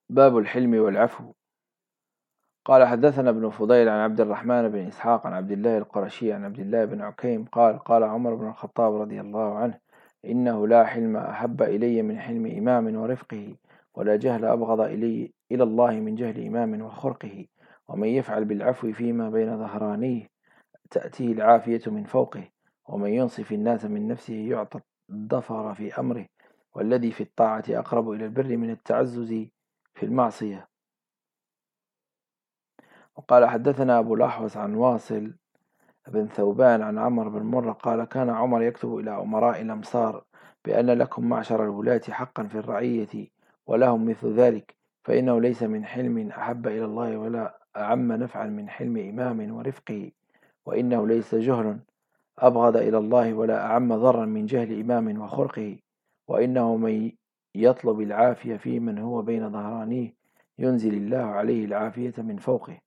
باب الحلم والعفو. قال حدثنا ابن فضيل عن عبد الرحمن بن إسحاق عن عبد الله القرشي عن عبد الله بن عكيم قال قال عمر بن الخطاب رضي الله عنه: إنه لا حلم أحب إلي من حلم إمام ورفقه، ولا جهل أبغض إلى الله من جهل إمام وخرقه، ومن يفعل بالعفو فيما بين ظهرانيه تأتيه العافية من فوقه، ومن ينصف الناس من نفسه يعطى الظفر في أمره، والذي في الطاعة أقرب إلى البر من التعزز في المعصية. وقال حدثنا أبو الأحوص عن واصل بن ثوبان عن عمرو بن مرة قال: كان عمر يكتب إلى أمراء الأمصار بأن لكم معشر الولاة حقا في الرعية ولهم مثل ذلك، فإنه ليس من حلم أحب إلى الله ولا أعم نفعا من حلم إمام ورفقه، وإنه ليس جهل أبغض إلى الله ولا أعم ضرا من جهل إمام وخرقه، وإنه من يطلب العافية في من هو بين ظهرانيه ينزل الله عليه العافية من فوقه.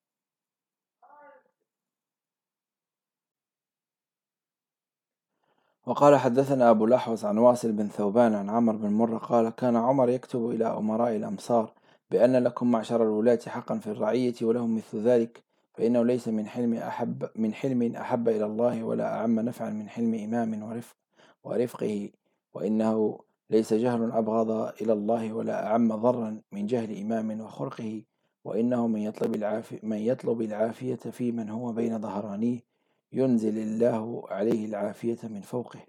وقال حدثنا أبو الأحوص عن واصل بن ثوبان عن عمرو بن مرة قال: كان عمر يكتب إلى أمراء الأمصار بأن لكم معشر الولاة حقا في الرعية ولهم مثل ذلك، فإنه ليس من حلم أحب إلى الله ولا أعم نفعا من حلم إمام ورفقه، وإنه ليس جهل أبغض إلى الله ولا أعم ضرا من جهل إمام وخرقه، وإنه من يطلب العافية في من هو بين ظهرانيه ينزل الله عليه العافية من فوقه.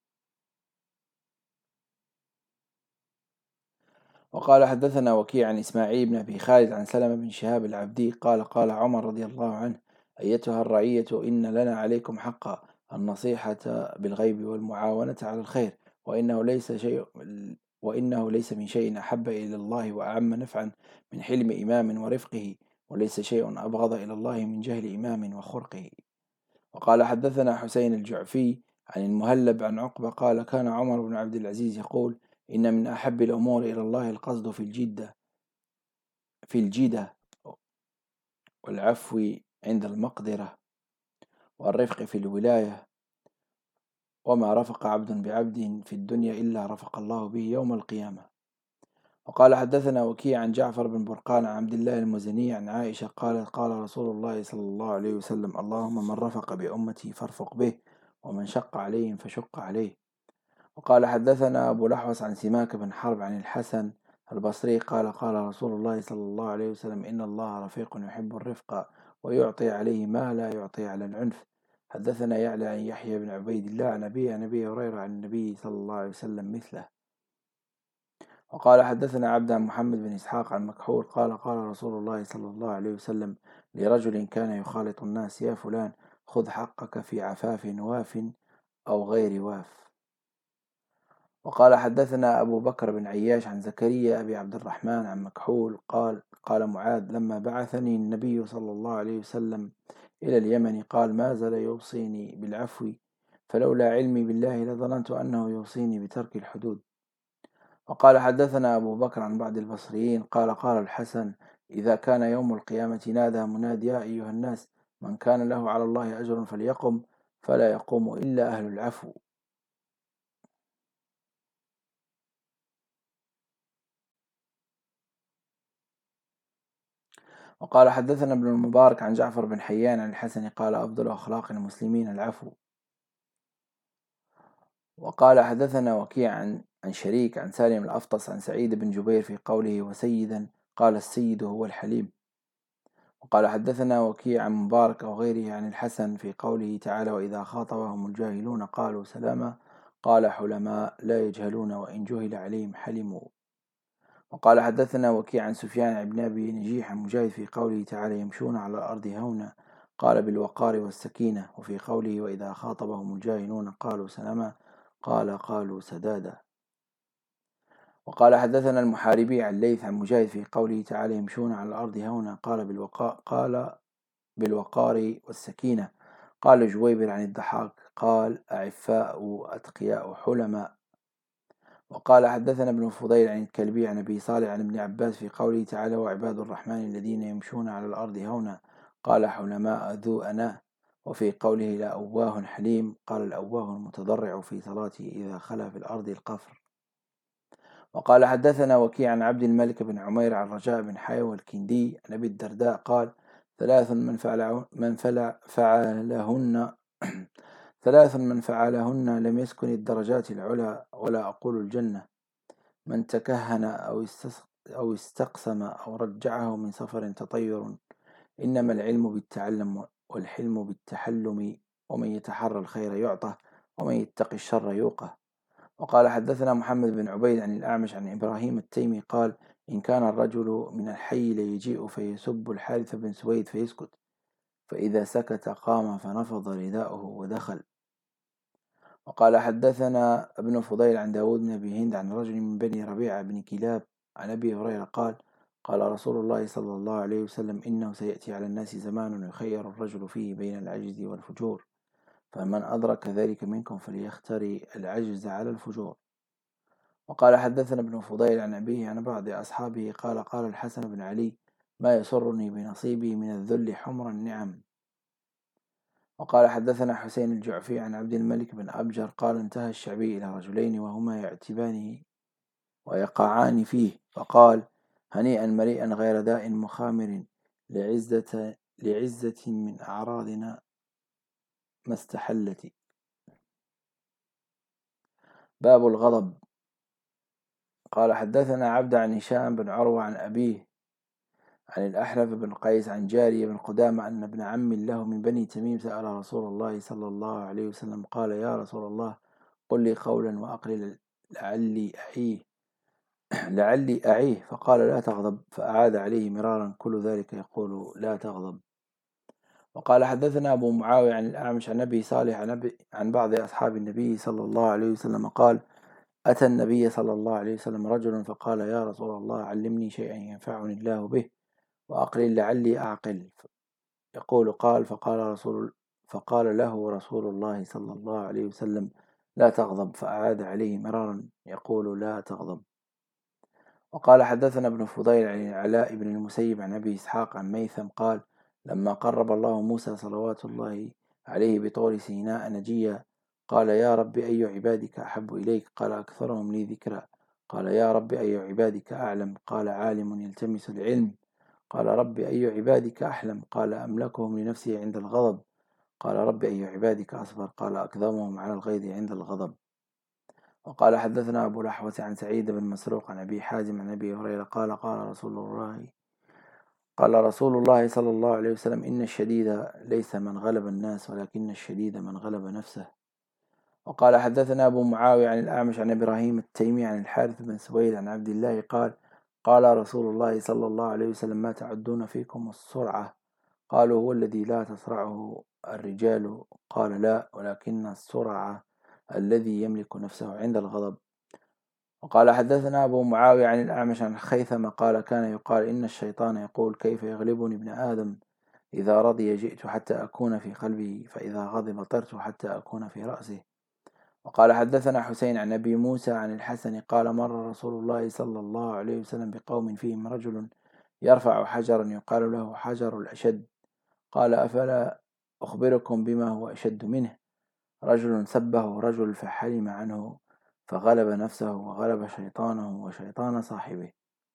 وقال حدثنا وكيع عن إسماعيل بن أبي خالد عن سلمة بن شهاب العبدي قال قال عمر رضي الله عنه: أيتها الرعية، إن لنا عليكم حقا، النصيحة بالغيب والمعاونة على الخير، وإنه ليس من شيء أحب إلى الله وأعم نفعا من حلم إمام ورفقه، وليس شيء أبغض إلى الله من جهل إمام وخرقه. وقال حدثنا حسين الجعفي عن المهلب عن عقبة قال: كان عمر بن عبد العزيز يقول: إن من أحب الأمور إلى الله القصد في الجدة والعفو عند المقدرة والرفق في الولاية، وما رفق عبد بعبد في الدنيا إلا رفق الله به يوم القيامة. وقال حدثنا وكيع عن جعفر بن برقان عن عبد الله المزني عن عائشة قالت: قال رسول الله صلى الله عليه وسلم: اللهم من رفق بأمتي فارفق به، ومن شق عليهم فشق عليه. وقال حدثنا أبو الأحوص عن سماك بن حرب عن الحسن البصري قال قال رسول الله صلى الله عليه وسلم: إن الله رفيق يحب الرفق ويعطي عليه ما لا يعطي على العنف. حدثنا يعلى عن يحيى بن عبيد الله عن أبي هريرة عن النبي صلى الله عليه وسلم مثله. وقال حدثنا عبد عن محمد بن إسحاق عن مكحول قال قال رسول الله صلى الله عليه وسلم لرجل كان يخالط الناس: يا فلان، خذ حقك في عفاف واف أو غير واف. وقال حدثنا أبو بكر بن عياش عن زكريا أبي عبد الرحمن عن مكحول قال قال معاذ: لما بعثني النبي صلى الله عليه وسلم إلى اليمن قال: ما زال يوصيني بالعفو، فلولا علمي بالله لظننت أنه يوصيني بترك الحدود. وقال حدثنا أبو بكر عن بعض البصريين قال قال الحسن: إذا كان يوم القيامة نادى مناد: يا أيها الناس، من كان له على الله أجر فليقم، فلا يقوم إلا أهل العفو. وقال حدثنا ابن المبارك عن جعفر بن حيان عن الحسن قال: أفضل أخلاق المسلمين العفو. وقال حدثنا وكيع عن شريك عن سالم الأفطس عن سعيد بن جبير في قوله: وسيدا، قال: السيد هو الحليم. وقال حدثنا وكيع عن مبارك أو غيره عن الحسن في قوله تعالى: وإذا خاطبهم الجاهلون قالوا سلاما، قال: حلماء لا يجهلون وإن جهل عليهم حلموا. وقال حدثنا وكيع عن سفيان بن أبي نجيح عن مجاهد في قوله تعالى: يمشون على الأرض هونا، قال: بالوقار والسكينة. وفي قوله: وإذا خاطبهم الجاهلون قالوا سلاما، قال: قالوا سدادا. وقال حدثنا المحاربي عن ليث عن مجاهد في قوله تعالى: يمشون على الأرض هونا، قال: بالوقار والسكينة. قال جويبر عن الضحاك قال: أعفاء أتقياء حلماء. وقال حدثنا ابن فضيل عن الكلبي عن أبي صالح عن ابن عباس في قوله تعالى: وعباد الرحمن الذين يمشون على الأرض هونا، قال: حلماء ذو أناه. وفي قوله: لا أواه حليم، قال: الأواه المتضرع في صلاته إذا خلا في الأرض القفر. وقال حدثنا وكيع عن عبد الملك بن عمير عن رجاء بن حيوى الكندي عن أبي الدرداء قال: ثلاث فعلهن ثلاث من فعلهن لم يسكن الدرجات العلى ولا أقول الجنة: من تكهن أو استقسم أو رجعه من سفر تطير، إنما العلم بالتعلم والحلم بالتحلم، ومن يتحرى الخير يعطه ومن يتقي الشر يوقه. وقال حدثنا محمد بن عبيد عن الأعمش عن إبراهيم التيمي قال: إن كان الرجل من الحي ليجيء فيسب الحارث بن سويد فيسكت، فإذا سكت قام فنفض رداءه ودخل. وقال حدثنا ابن فضيل عن داود بن أبي هند عن رجل من بني ربيعة بن كلاب عن أبي هريرة قال: قال رسول الله صلى الله عليه وسلم: إنه سيأتي على الناس زمان يخير الرجل فيه بين العجز والفجور، فمن أدرك ذلك منكم فليختر العجز على الفجور. وقال حدثنا ابن فضيل عن أبيه عن بعض أصحابه قال: قال الحسن بن علي: ما يسرني بنصيبي من الذل حمر النعم. وقال حدثنا حسين الجعفي عن عبد الملك بن أبجر قال: انتهى الشعبي إلى رجلين وهما يعتبانه ويقعان فيه، فقال: هنيئا مريئا غير داء مخامر، لعزة من أعراضنا ما استحلت. باب الغضب. قال حدثنا عبد عن هشام بن عروة عن أبيه عن الأحنف بن قيس عن جارية بن قدامة أن ابن عم له من بني تميم سأل رسول الله صلى الله عليه وسلم قال: يا رسول الله، قل لي قولا وأقلل لعلي أعيه، فقال: لا تغضب، فأعاد عليه مرارا كل ذلك يقول: لا تغضب. وقال حدثنا أبو معاوية عن الأعمش عن أبي صالح عن بعض أصحاب النبي صلى الله عليه وسلم قال: أتى النبي صلى الله عليه وسلم رجل فقال: يا رسول الله، علمني شيئا ينفعني الله به وأقلل لعلي أعقل. يقول: قال فقال له رسول الله صلى الله عليه وسلم: لا تغضب، فأعاد عليه مرارا يقول: لا تغضب. وقال حدثنا ابن فضيل عن العلاء بن المسيب عن أبي إسحاق عن ميثم قال: لما قرب الله موسى صلوات الله عليه بطور سيناء نجيا، قال: يا رب أي عبادك أحب إليك؟ قال: أكثرهم لي ذكرا. قال: يا رب أي عبادك أعلم؟ قال: عالم يلتمس العلم. قال: رب أي عبادك أحلم؟ قال: أملكهم لنفسه عند الغضب. قال: رب أي عبادك أصبر؟ قال: أكظمهم على الغيظ عند الغضب. وقال حدثنا أبو الأحوص عن سعيد بن مسروق عن أبي حازم عن أبي هريرة قال: قال رسول الله صلى الله عليه وسلم: إن الشديد ليس من غلب الناس، ولكن الشديد من غلب نفسه. وقال حدثنا أبو معاوية عن الأعمش عن إبراهيم التيمي عن الحارث بن سويد عن عبد الله قال: قال رسول الله صلى الله عليه وسلم: ما تعدون فيكم السرعة؟ قالوا: هو الذي لا تصرعه الرجال. قال: لا، ولكن السرعة الذي يملك نفسه عند الغضب. وقال حدثنا أبو معاوية عن الأعمش عن خيثم قال: كان يقال إن الشيطان يقول: كيف يغلبني ابن آدم؟ إذا رضي جئت حتى أكون في قلبه، فإذا غضب طرت حتى أكون في رأسه. وقال حدثنا حسين عن أبي موسى عن الحسن قال: مر رسول الله صلى الله عليه وسلم بقوم فيهم رجل يرفع حجرا يقال له حجر الأشد. قال: أفلا أخبركم بما هو أشد منه؟ رجل سبه رجل فحلم عنه، فغلب نفسه وغلب شيطانه وشيطان صاحبه.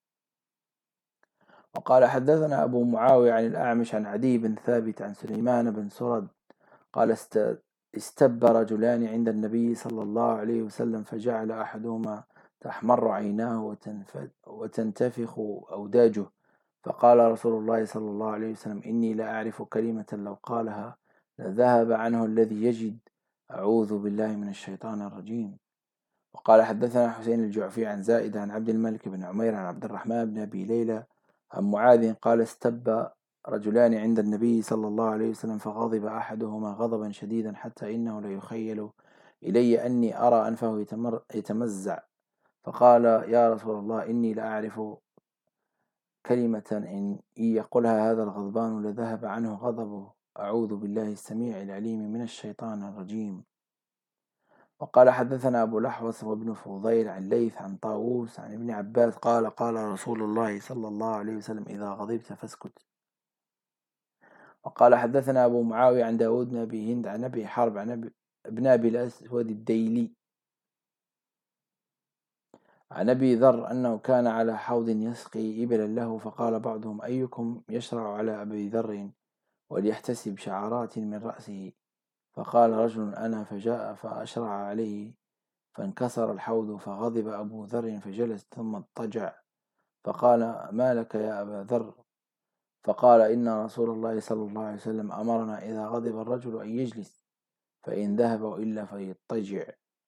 وقال حدثنا أبو معاوية عن الأعمش عن عدي بن ثابت عن سليمان بن سرد قال: استب رجلان عند النبي صلى الله عليه وسلم، فجعل أحدهما تحمر عيناه وتنتفخ أوداجه، فقال رسول الله صلى الله عليه وسلم: إني لا أعرف كلمة لو قالها لذهب عنه الذي يجد. أعوذ بالله من الشيطان الرجيم. وقال حدثنا حسين الجعفي عن زائدة عن عبد الملك بن عمير عن عبد الرحمن بن أبي ليلى عن معاذ قال: استب رجلان عند النبي صلى الله عليه وسلم، فغضب أحدهما غضبا شديدا حتى إنه ليخيل إلي أني أرى أنفه يتمزع، فقال: يا رسول الله، إني لأعرف كلمة إن يقولها هذا الغضبان لذهب عنه غضبه. أعوذ بالله السميع العليم من الشيطان الرجيم. وقال حدثنا أبو الأحوص وابن فضيل عن ليث عن طاووس عن ابن عباس قال: قال رسول الله صلى الله عليه وسلم: إذا غضبت فاسكت. وقال حدثنا أبو معاوية عن داود بن أبي هند عن أبي حرب عن ابن أبي الأسود الديلي عن أبي ذر أنه كان على حوض يسقي إبلا له، فقال بعضهم: أيكم يشرع على أبي ذر وليحتسب شعرات من رأسه؟ فقال رجل: أنا. فجاء فأشرع عليه فانكسر الحوض، فغضب أبو ذر فجلس ثم اضطجع، فقال: ما لك يا أبا ذر؟ فقال: إن رسول الله صلى الله عليه وسلم أمرنا إذا غضب الرجل أن يجلس، فإن ذهب وإلا فيضطجع.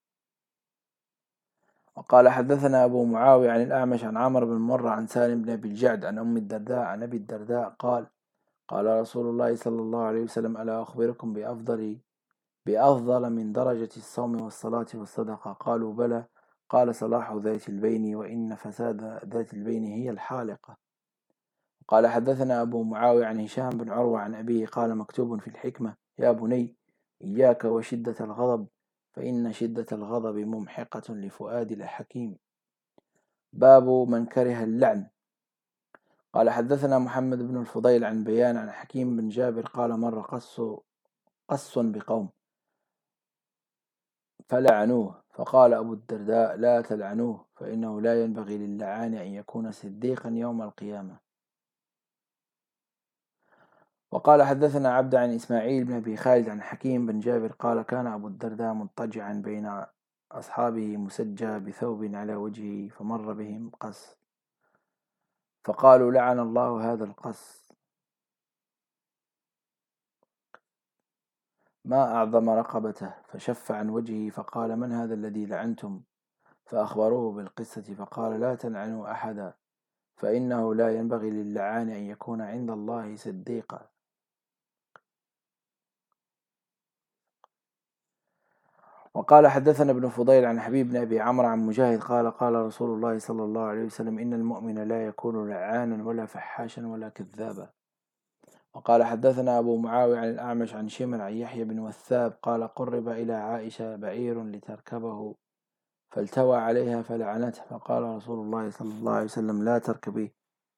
وقال حدثنا أبو معاوية عن الأعمش عن عمرو بن مرة عن سالم بن أبي الجعد عن أم الدرداء عن أبي الدرداء قال: قال رسول الله صلى الله عليه وسلم: ألا أخبركم بأفضل من درجة الصوم والصلاة والصدقة؟ قالوا: بلى. قال: صلاح ذات البين، وإن فساد ذات البين هي الحالقة. قال حدثنا أبو معاوية عن هشام بن عروة عن أبيه قال: مكتوب في الحكمة: يا بني، إياك وشدة الغضب، فإن شدة الغضب ممحقة لفؤاد الحكيم. باب من كره اللعن. قال حدثنا محمد بن الفضيل عن بيان عن حكيم بن جابر قال: مر قص بقوم فلعنوه، فقال أبو الدرداء: لا تلعنوه، فإنه لا ينبغي للعان أن يكون صديقا يوم القيامة. وقال حدثنا عبد عن إسماعيل بن أبي خالد عن حكيم بن جابر قال: كان أبو الدرداء مضطجعا بين أصحابه مسجى بثوب على وجهه، فمر بهم قص، فقالوا: لعن الله هذا القص، ما أعظم رقبته. فشف عن وجهه فقال: من هذا الذي لعنتم؟ فأخبروه بالقصة، فقال: لا تلعنوا أحدا، فإنه لا ينبغي للعان أن يكون عند الله صديقا. وقال حدثنا ابن فضيل عن حبيب بن أبي عمرو عن مجاهد قال: قال رسول الله صلى الله عليه وسلم: إن المؤمن لا يكون لعانا ولا فحاشا ولا كذابا. وقال حدثنا أبو معاوية عن الأعمش عن شمر عن يحيى بن وثاب قال: قرب إلى عائشة بعير لتركبه، فالتوى عليها فلعنته، فقال رسول الله صلى الله عليه وسلم: لا تركبيه.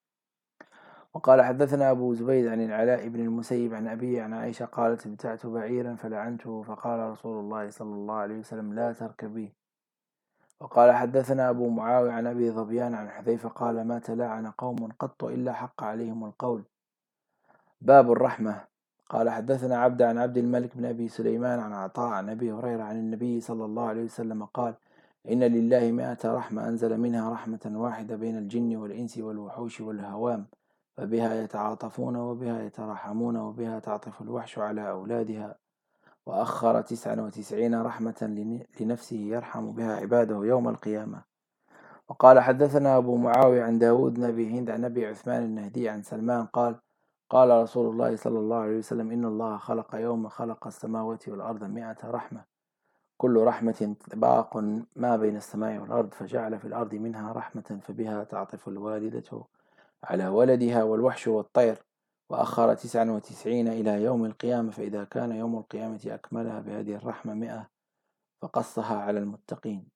وقال حدثنا أبو زبيد عن العلاء بن المسيب عن أبي عن عائشة قالت: ابتعت بعيرا فلعنته، فقال رسول الله صلى الله عليه وسلم: لا تركبيه. وقال حدثنا أبو معاوية عن أبي ظبيان عن حذيفة قال: ما تلاعن قوم قط إلا حق عليهم القول. باب الرحمة. قال حدثنا عبد عن عبد الملك بن أبي سليمان عن عطاء عن أبي هريرة عن النبي صلى الله عليه وسلم قال: إن لله 100 رحمة أنزل منها رحمة واحدة بين الجن والإنس والوحوش والهوام، فبها يتعاطفون وبها يتراحمون وبها تعطف الوحش على أولادها، وأخر 99 رحمة لنفسه يرحم بها عباده يوم القيامة. وقال حدثنا أبو معاوية عن داود بن أبي هند عن أبي عثمان النهدي عن سلمان قال: قال رسول الله صلى الله عليه وسلم: إن الله خلق يوم خلق السماوات والأرض 100 رحمة، كل رحمة طباق ما بين السماء والأرض، فجعل في الأرض منها رحمة فبها تعطف الوالدة على ولدها والوحش والطير، وأخر 99 إلى يوم القيامة، فإذا كان يوم القيامة أكملها بهذه الرحمة 100، فقصها على المتقين.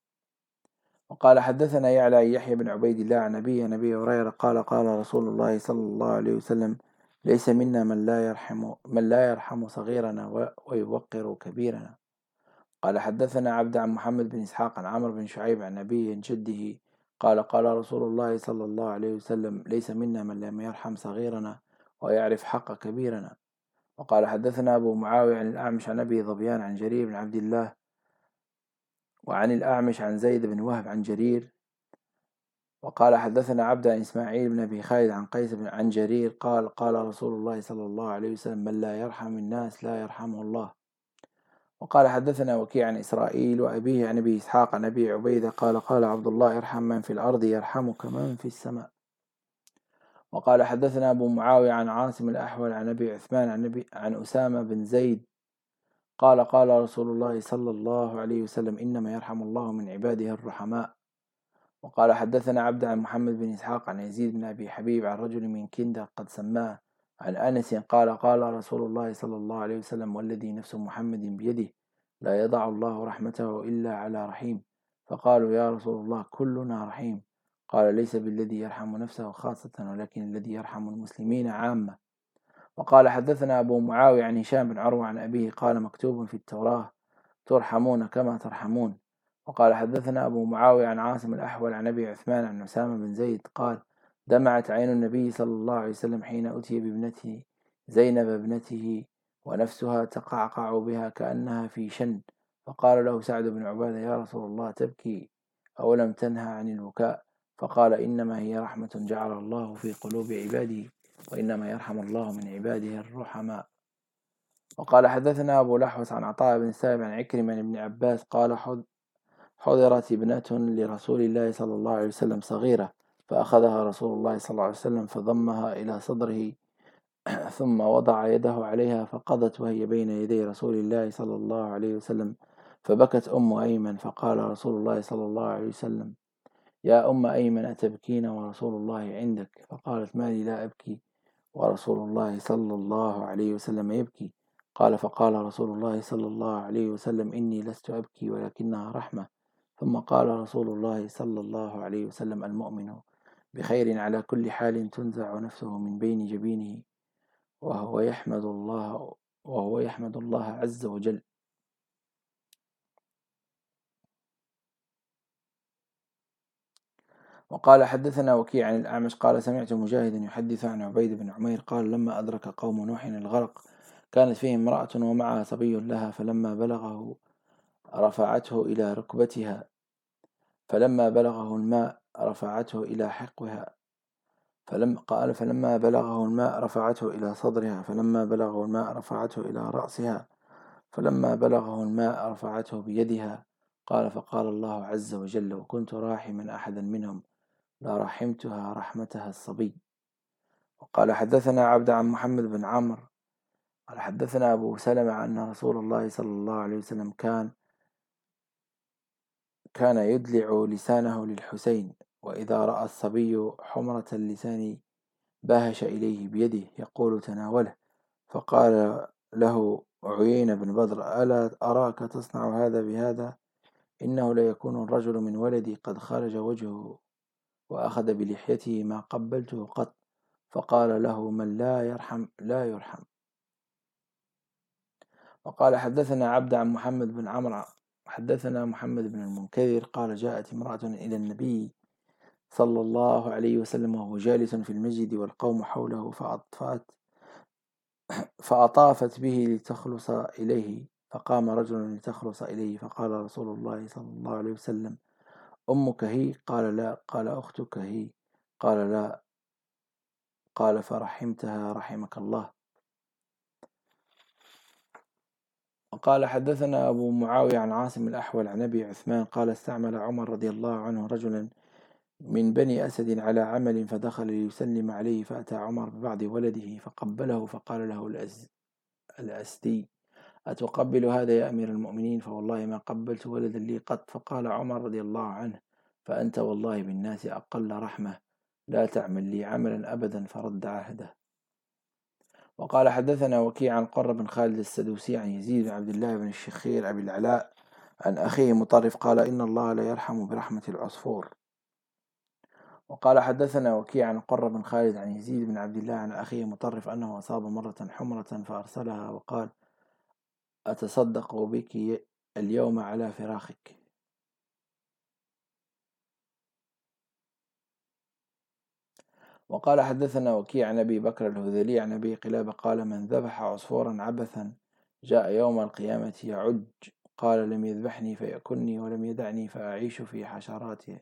وقال حدثنا يعلى يحيى بن عبيد الله عن أبي هريرة قال: قال رسول الله صلى الله عليه وسلم: ليس منا من لا يرحم صغيرنا ويوقر كبيرنا. قال حدثنا عبد عن محمد بن إسحاق عن عمرو بن شعيب عن أبيه جده قال: قال رسول الله صلى الله عليه وسلم: ليس منا من لم يرحم صغيرنا ويعرف حق كبيرنا. وقال حدثنا أبو معاوية عن الأعمش عن أبي ظبيان عن جرير بن عبد الله وعن الأعمش عن زيد بن وهب عن جرير. وقال حدثنا عبد عن إسماعيل بن أبي خالد عن قيس بن عن جرير قال: قال رسول الله صلى الله عليه وسلم: من لا يرحم الناس لا يرحمه الله. وقال حدثنا وكيع عن إسرائيل وأبيه عن أبي إسحاق عن أبي عبيدة قال: قال عبد الله: ارحم من في الأرض يرحمك من في السماء. وقال حدثنا أبو معاوية عن عاصم الأحول عن أبي عثمان عن أسامة بن زيد قال: قال رسول الله صلى الله عليه وسلم: إنما يرحم الله من عباده الرحماء. وقال حدثنا عبد عن محمد بن إسحاق عن يزيد بن أبي حبيب عن رجل من كندة قد سماه عن أنس قال: قال رسول الله صلى الله عليه وسلم: والذي نفس محمد بيده لا يضع الله رحمته إلا على رحيم. فقالوا: يا رسول الله كلنا رحيم. قال: ليس بالذي يرحم نفسه خاصة، ولكن الذي يرحم المسلمين عامة. وقال حدثنا أبو معاوية عن هشام بن عروة عن أبيه قال: مكتوب في التوراة: ترحمون كما ترحمون. وقال حدثنا أبو معاوية عن عاصم الأحول عن أبي عثمان عن أسامة بن زيد قال دمعت عين النبي صلى الله عليه وسلم حين أتي بابنته زينب ابنته ونفسها تقعقع بها كأنها في شن، فقال له سعد بن عبادة يا رسول الله تبكي أولم تنهى عن البكاء؟ فقال إنما هي رحمة جعل الله في قلوب عباده وإنما يرحم الله من عباده الرحماء. وقال حدثنا أبو الأحوص عن عطاء بن السائب عن عكرمة بن ابن قال حضرت ابنة لرسول الله صلى الله عليه وسلم صغيرة، فأخذها رسول الله صلى الله عليه وسلم فضمها إلى صدره ثم وضع يده عليها فقضت وهي بين يدي رسول الله صلى الله عليه وسلم، فبكت أم أيمن، فقال رسول الله صلى الله عليه وسلم يا أم أيمن أتبكين ورسول الله عندك؟ فقالت ما لي لا أبكي ورسول الله صلى الله عليه وسلم يبكي. قال فقال رسول الله صلى الله عليه وسلم إني لست أبكي ولكنها رحمة. ثم قال رسول الله صلى الله عليه وسلم المؤمن بخير على كل حال تنزع نفسه من بين جبينه وهو يحمد الله عز وجل. وقال حدثنا وكيع عن الأعمش قال سمعت مجاهدا يحدث عن عبيد بن عمير قال لما أدرك قوم نوح الغرق كانت فيهم امرأة ومعها صبي لها، فلما بلغه رفعته إلى ركبتها، فلما بلغه الماء رفعته إلى حقها، فلما بلغه الماء رفعته إلى صدرها، فلما بلغه الماء رفعته إلى رأسها، فلما بلغه الماء رفعته بيدها. قال فقال الله عز وجل وكنت راحما أحدا منهم لرحمتها رحمتها الصبي. وقال حدثنا عبد عن محمد بن عمرو قال حدثنا أبو سلمة أن رسول الله صلى الله عليه وسلم كان يدلع لسانه للحسين، وإذا رأى الصبي حمرة اللسان باهش إليه بيده يقول تناوله، فقال له عيينة بن بدر ألا أراك تصنع هذا بهذا؟ إنه ليكون الرجل من ولدي قد خرج وجهه وأخذ بلحيته ما قبلته قط. فقال له من لا يرحم لا يرحم. وقال حدثنا عبد عن محمد بن عمرو حدثنا محمد بن المنكدر قال جاءت امرأة إلى النبي صلى الله عليه وسلم وهو جالس في المسجد والقوم حوله فأطافت به لتخلص إليه، فقام رجل لتخلص إليه، فقال رسول الله صلى الله عليه وسلم أمك هي؟ قال لا. قال أختك هي؟ قال لا. قال فرحمتها رحمك الله. وقال حدثنا أبو معاوية عن عاصم الأحول عن أبي عثمان قال استعمل عمر رضي الله عنه رجلا من بني أسد على عمل فدخل ليسلم عليه، فأتى عمر ببعض ولده فقبله، فقال له الأسدي أتقبل هذا يا أمير المؤمنين؟ فوالله ما قبلت ولدا لي قط. فقال عمر رضي الله عنه فأنت والله بالناس أقل رحمة، لا تعمل لي عملا أبدا، فرد عهده. وقال حدثنا وكيع عن قرة بن خالد السدوسي عن يزيد بن عبد الله بن الشخير أبي العلاء عن أخيه مطرف قال إن الله لا يرحم برحمة العصفور. وقال حدثنا وكيع عن قرة بن خالد عن يزيد بن عبد الله عن أخيه مطرف أنه أصاب مرة حمرة فأرسلها وقال أتصدق بك اليوم على فراخك. وقال حدثنا وكيع عن أبي بكر الهذلي عن أبي قلابة قال من ذبح عصفورا عبثا جاء يوم القيامة يعج، قال لم يذبحني فيأكلني ولم يدعني فأعيش في حشراته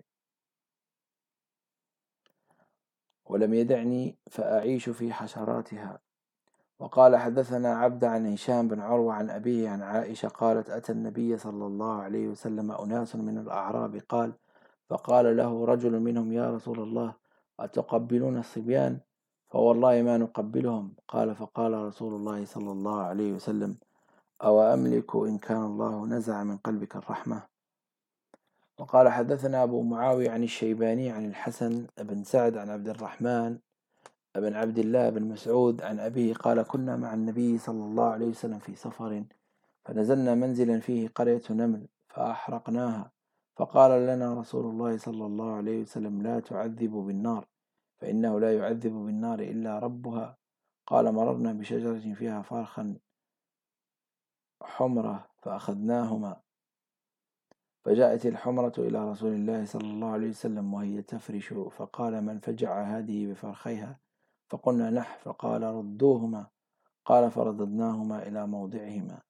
وقال حدثنا عبد عن هشام بن عروة عن أبيه عن عائشة قالت أتى النبي صلى الله عليه وسلم أناس من الأعراب قال فقال له رجل منهم يا رسول الله أتقبلون الصبيان؟ فوالله ما نقبلهم. قال فقال رسول الله صلى الله عليه وسلم أو أملك إن كان الله نزع من قلبك الرحمة. وقال حدثنا أبو معاوية عن الشيباني عن الحسن بن سعد عن عبد الرحمن بن عبد الله بن مسعود عن أبيه قال كنا مع النبي صلى الله عليه وسلم في سفر فنزلنا منزلا فيه قرية نمل فأحرقناها، فقال لنا رسول الله صلى الله عليه وسلم لا تعذبوا بالنار فإنه لا يعذب بالنار إلا ربها. قال مررنا بشجرة فيها فرخا حمرة فأخذناهما فجاءت الحمرة إلى رسول الله صلى الله عليه وسلم وهي تفرش، فقال: من فجع هذه بفرخيها؟ فقلنا: نح. فقال: ردوهما. قال: فرددناهما إلى موضعهما.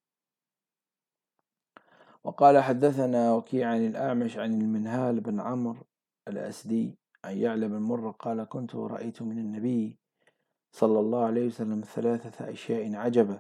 وقال حدثنا وكيع عن الأعمش عن المنهال بن عمرو الأسدي عن يعلى بن مرة قال: كنت رأيت من النبي صلى الله عليه وسلم 3 أشياء عجبا.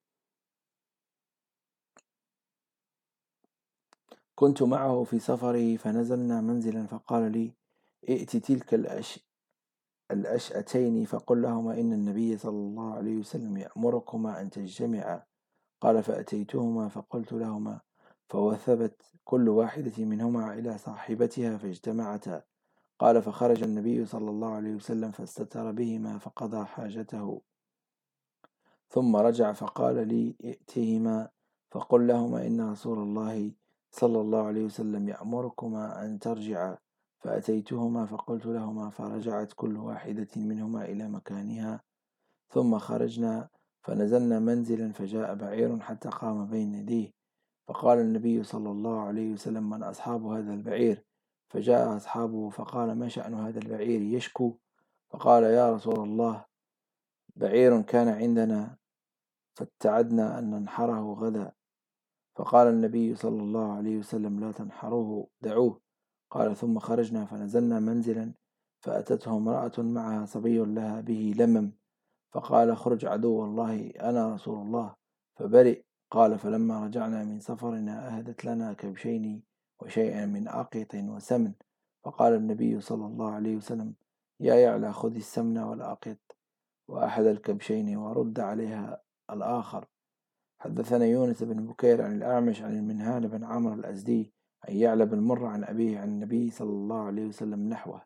كنت معه في سفره فنزلنا منزلا فقال لي: ائت تلك الأشأتين فقل لهما إن النبي صلى الله عليه وسلم يأمركما أن تجتمعا. قال: فأتيتهما فقلت لهما، فوثبت كل واحدة منهما إلى صاحبتها فاجتمعتا. قال: فخرج النبي صلى الله عليه وسلم فاستتر بهما فقضى حاجته، ثم رجع فقال لي: ائتهما فقل لهما إن رسول الله صلى الله عليه وسلم يأمركما أن ترجعا. فأتيتهما فقلت لهما، فرجعت كل واحدة منهما إلى مكانها. ثم خرجنا فنزلنا منزلا فجاء بعير حتى قام بين يديه، فقال النبي صلى الله عليه وسلم: من أصحاب هذا البعير؟ فجاء أصحابه فقال: ما شأن هذا البعير يشكو؟ فقال: يا رسول الله، بعير كان عندنا فاتعدنا أن ننحره غدا. فقال النبي صلى الله عليه وسلم: لا تنحروه، دعوه. قال: ثم خرجنا فنزلنا منزلا فأتته امرأة معها صبي لها به لمم، فقال: اخرج عدو الله، أنا رسول الله. فبرئ. قال: فلما رجعنا من سفرنا أهدت لنا كبشين وشيئا من أقط وسمن. فقال النبي صلى الله عليه وسلم: يا يعلى، خذ السمن والأقط وأحد الكبشين ورد عليها الآخر. حدثنا يونس بن بكير عن الأعمش عن المنهال بن عمرو الأزدي عن يعلى بن مرة عن أبيه عن النبي صلى الله عليه وسلم نحوه.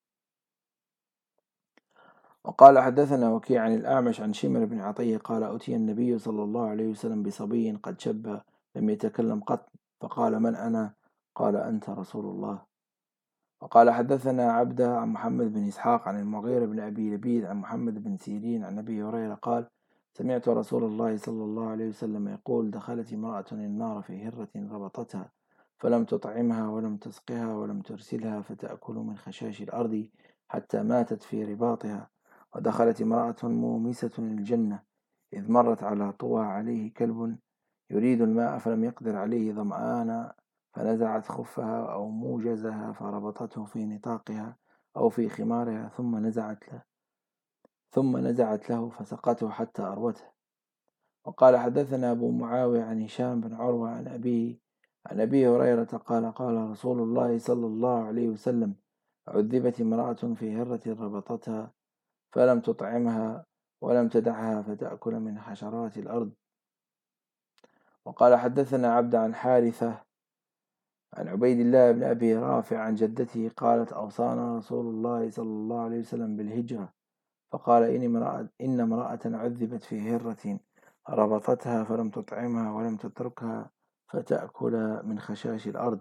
وقال حدثنا وكيع عن الأعمش عن شمر بن عطية قال: أتي النبي صلى الله عليه وسلم بصبي قد شب لم يتكلم قط، فقال: من أنا؟ قال: أنت رسول الله. وقال حدثنا عبده عن محمد بن إسحاق عن المغيرة بن أبي لبيد عن محمد بن سيرين عن أبي هريرة قال: سمعت رسول الله صلى الله عليه وسلم يقول: دخلت امرأة النار في هرة ربطتها فلم تطعمها ولم تسقها ولم ترسلها فتأكل من خشاش الأرض حتى ماتت في رباطها. ودخلت امرأة مومسة الجنة إذ مرت على طوى عليه كلب يريد الماء فلم يقدر عليه ظمآن فنزعت خفها أو موجزها فربطته في نطاقها أو في خمارها ثم نزعت له فسقته حتى أروته. وقال حدثنا أبو معاوية عن هشام بن عروة عن أبي هريرة قال: قال رسول الله صلى الله عليه وسلم: عذبت امرأة في هرة ربطتها فلم تطعمها ولم تدعها فتأكل من حشرات الأرض. وقال حدثنا عبد عن حارثة عن عبيد الله بن أبي رافع عن جدته قالت: أوصانا رسول الله صلى الله عليه وسلم بالهجرة، فقال: إن امرأة عذبت في هرة ربطتها فلم تطعمها ولم تتركها فتأكل من خشاش الأرض.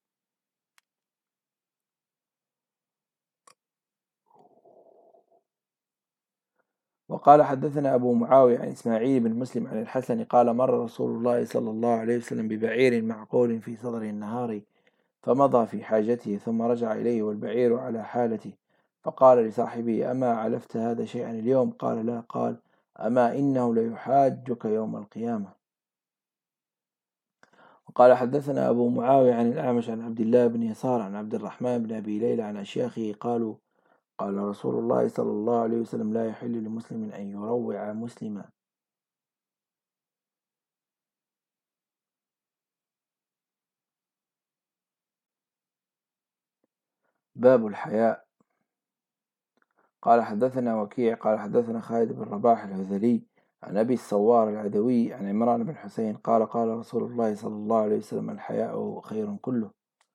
وقال حدثنا أبو معاوية عن إسماعيل بن مسلم عن الحسن قال: مر رسول الله صلى الله عليه وسلم ببعير معقول في صدر النهار فمضى في حاجته ثم رجع إليه والبعير على حالته، فقال لصاحبه: أما علفت هذا شيئا اليوم؟ قال: لا. قال: أما إنه ليحاجك يوم القيامة. وقال حدثنا أبو معاوية عن الأعمش عن عبد الله بن يسار عن عبد الرحمن بن أبي ليلى عن أشياخه قالوا: قال رسول الله صلى الله عليه وسلم: لا يحل لمسلم أن يروع مسلما. باب الحياء. قال حدثنا وكيع قال حدثنا خالد بن رباح الهذلي عن أبي الصوار العدوي عن عمران بن حسين قال: قال رسول الله صلى الله عليه وسلم: الحياء خير كله.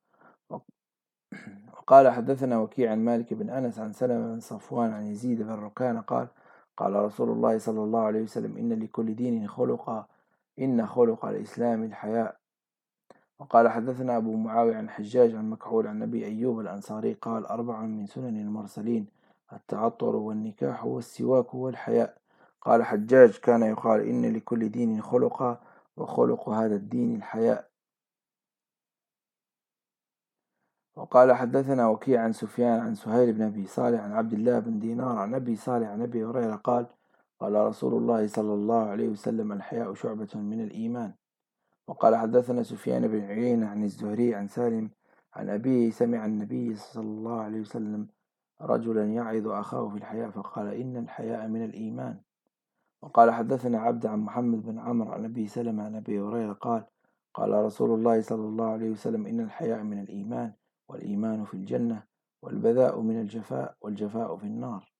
وقال حدثنا وكيع عن مالك بن أنس عن سلمة بن صفوان عن يزيد بن ركان قال: قال رسول الله صلى الله عليه وسلم: إن لكل دين خلقا، إن خلق الإسلام الحياء. وقال حدثنا أبو معاوية عن حجاج عن مكحول عن أبي أيوب الأنصاري قال: 4 من سنن المرسلين: التعطر والنكاح والسواك والحياء. قال حجاج: كان يقال إن لكل دين خلقا وخلق هذا الدين الحياء. وقال حدثنا وكيع عن سفيان عن سهيل بن أبي صالح عن عبد الله بن دينار عن أبي صالح عن أبي هريرة قال قال رسول الله صلى الله عليه وسلم الحياء شعبة من الإيمان. وقال حدثنا سفيان بن عيينة عن الزهري عن سالم عن أبيه سمع النبي صلى الله عليه وسلم رجلا يعظ أخاه في الحياء فقال إن الحياء من الإيمان. وقال حدثنا عبد عن محمد بن عمرو عن أبي سلمة عن أبي هريرة قال قال رسول الله صلى الله عليه وسلم إن الحياء من الإيمان والإيمان في الجنة والبذاء من الجفاء والجفاء في النار.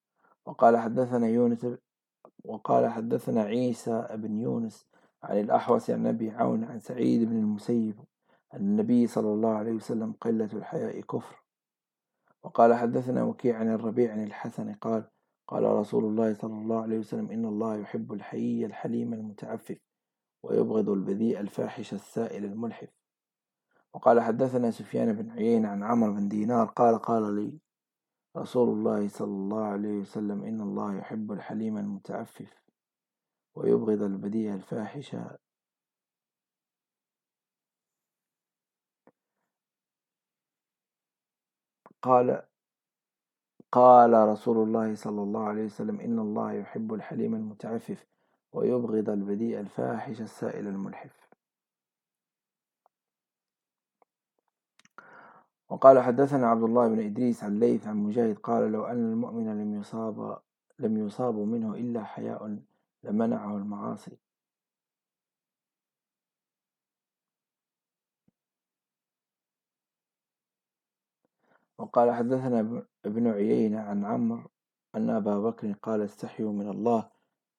وقال حدثنا عيسى بن يونس عن الأحوص عن أبي عون عن سعيد بن المسيب عن النبي صلى الله عليه وسلم قلة الحياء كفر. وقال حدثنا وكيع عن الربيع عن الحسن قال قال رسول الله صلى الله عليه وسلم إن الله يحب الحيي الحليم المتعفف ويبغض البذيء الفاحش السائل الملحف. وقال حدثنا سفيان بن عيينة عن عمرو بن دينار قال قال لي رسول الله صلى الله عليه وسلم إن الله يحب الحليم المتعفف ويبغض البذيء الفاحش. قال رسول الله صلى الله عليه وسلم إن الله يحب الحليم المتعفف ويبغض البذيء الفاحش السائل الملحف. وقال حدثنا عبد الله بن إدريس عن ليث عن مجاهد قال لو أن المؤمن لم يصاب منه إلا حياء لمنعه المعاصي. وقال حدثنا ابن عيينة عن عمرو أن أبا بكر قال استحيوا من الله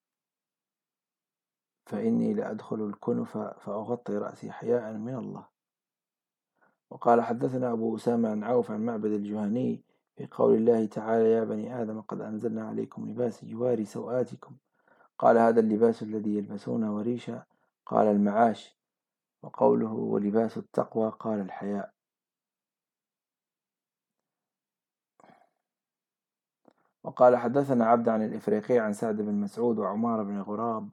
فإني لأدخل الكنف فأغطي رأسي حياء من الله. وقال حدثنا أبو أسامة عن عوف عن معبد الجهني في قول الله تعالى يا بني آدم قد أنزلنا عليكم لباس يواري سوآتكم قال هذا اللباس الذي يلبسونه وريشا قال المعاش. وقوله ولباس التقوى قال الحياء. وقال حدثنا عبد عن الإفريقي عن سعد بن مسعود وعمار بن غراب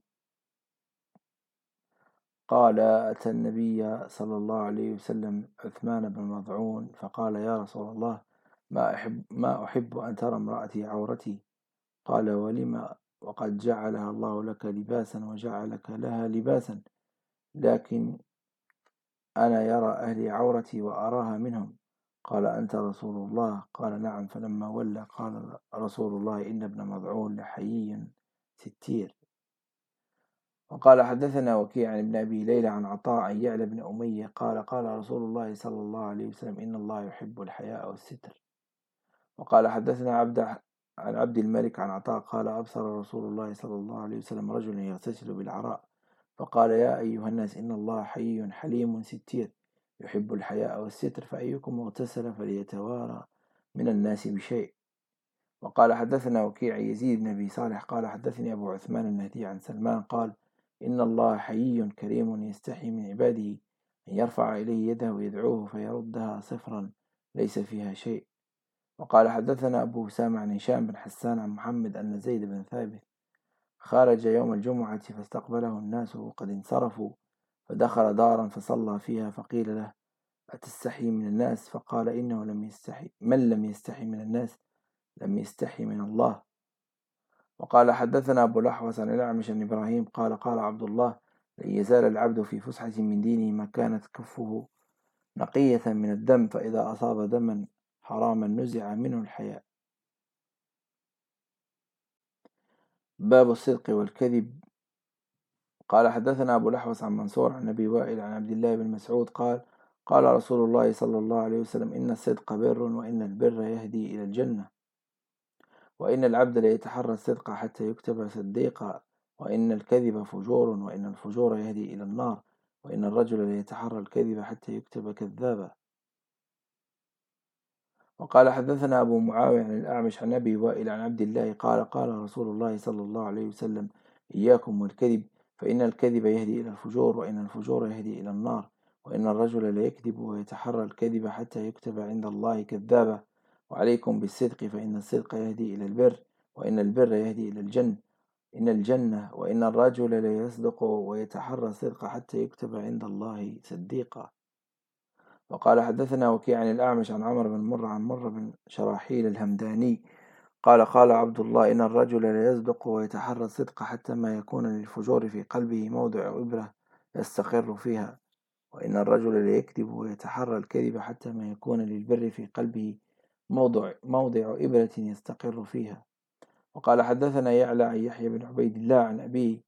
قال أتى النبي صلى الله عليه وسلم عثمان بن مضعون فقال يا رسول الله ما أحب أن ترى امرأتي عورتي قال ولم وقد جعلها الله لك لباسا وجعلك لها لباسا لكن أنا يرى أهلي عورتي وأراها منهم قال أنت رسول الله قال نعم. فلما ولى قال رسول الله إن ابن مضعون لحيي ستير. وقال حدثنا وكيع عن ابن أبي ليلى عن عطاء عن يعلى بن أمية قال قال رسول الله صلى الله عليه وسلم إن الله يحب الحياء والستر. وقال حدثنا عن عبد الملك عن عطاء قال أبصر رسول الله صلى الله عليه وسلم رجلا يغتسل بالعراء فقال يا أيها الناس إن الله حي حليم ستير يحب الحياء والستر فأيكم اغتسل فليتوارى من الناس بشيء. وقال حدثنا وكيع يزيد بن أبي صالح قال حدثني أبو عثمان النهدي عن سلمان قال إن الله حيي كريم يستحي من عباده أن يرفع إليه يده ويدعوه فيردها صفرا ليس فيها شيء. وقال حدثنا أبو أسامة عن هشام بن حسان عن محمد أن زيد بن ثابت خرج يوم الجمعة فاستقبله الناس وقد انصرفوا فدخل دارا فصلى فيها فقيل له أتستحي من الناس فقال إنه من لم يستحي من الناس لم يستحي من الله. وقال حدثنا أبو الأحوص عن الأعمش عن إبراهيم قال قال عبد الله لن يزال العبد في فسحة من دينه ما كانت كفه نقية من الدم فإذا أصاب دما حراما نزع منه الحياء. باب الصدق والكذب. قال حدثنا أبو الأحوص عن منصور عن أبي وائل عن عبد الله بن مسعود قال قال رسول الله صلى الله عليه وسلم إن الصدق بر وإن البر يهدي إلى الجنة وإن العبد ليتحرى الصدق حتى يكتب صديقا وإن الكذب فجور وإن الفجور يهدي إلى النار وإن الرجل ليتحرى الكذب حتى يكتب كذابا. وقال حدثنا أبو معاوية عن الأعمش عن أبي وائل عن عبد الله قال قال رسول الله صلى الله عليه وسلم إياكم والكذب فإن الكذب يهدي إلى الفجور وإن الفجور يهدي إلى النار وإن الرجل ليكذب ويتحرى الكذب حتى يكتب عند الله كذابا وعليكم بالصدق فإن الصدق يهدي إلى البر وإن البر يهدي إلى الجنة وإن الرجل ليصدق ويتحرى الصدق حتى يكتب عند الله صديقا. وقال حدثنا وكيع عن الأعمش عن عمرو بن مرة عن مرة بن شراحيل الهمداني قال قال عبد الله إن الرجل ليصدق ويتحرى الصدق حتى ما يكون للفجور في قلبه موضع إبرة يستقر فيها، وإن الرجل ليكذب ويتحرى الكذب حتى ما يكون للبر في قلبه موضع إبرة يستقر فيها. وقال حدثنا يعلى عن يحيى بن عبيد الله عن أبيه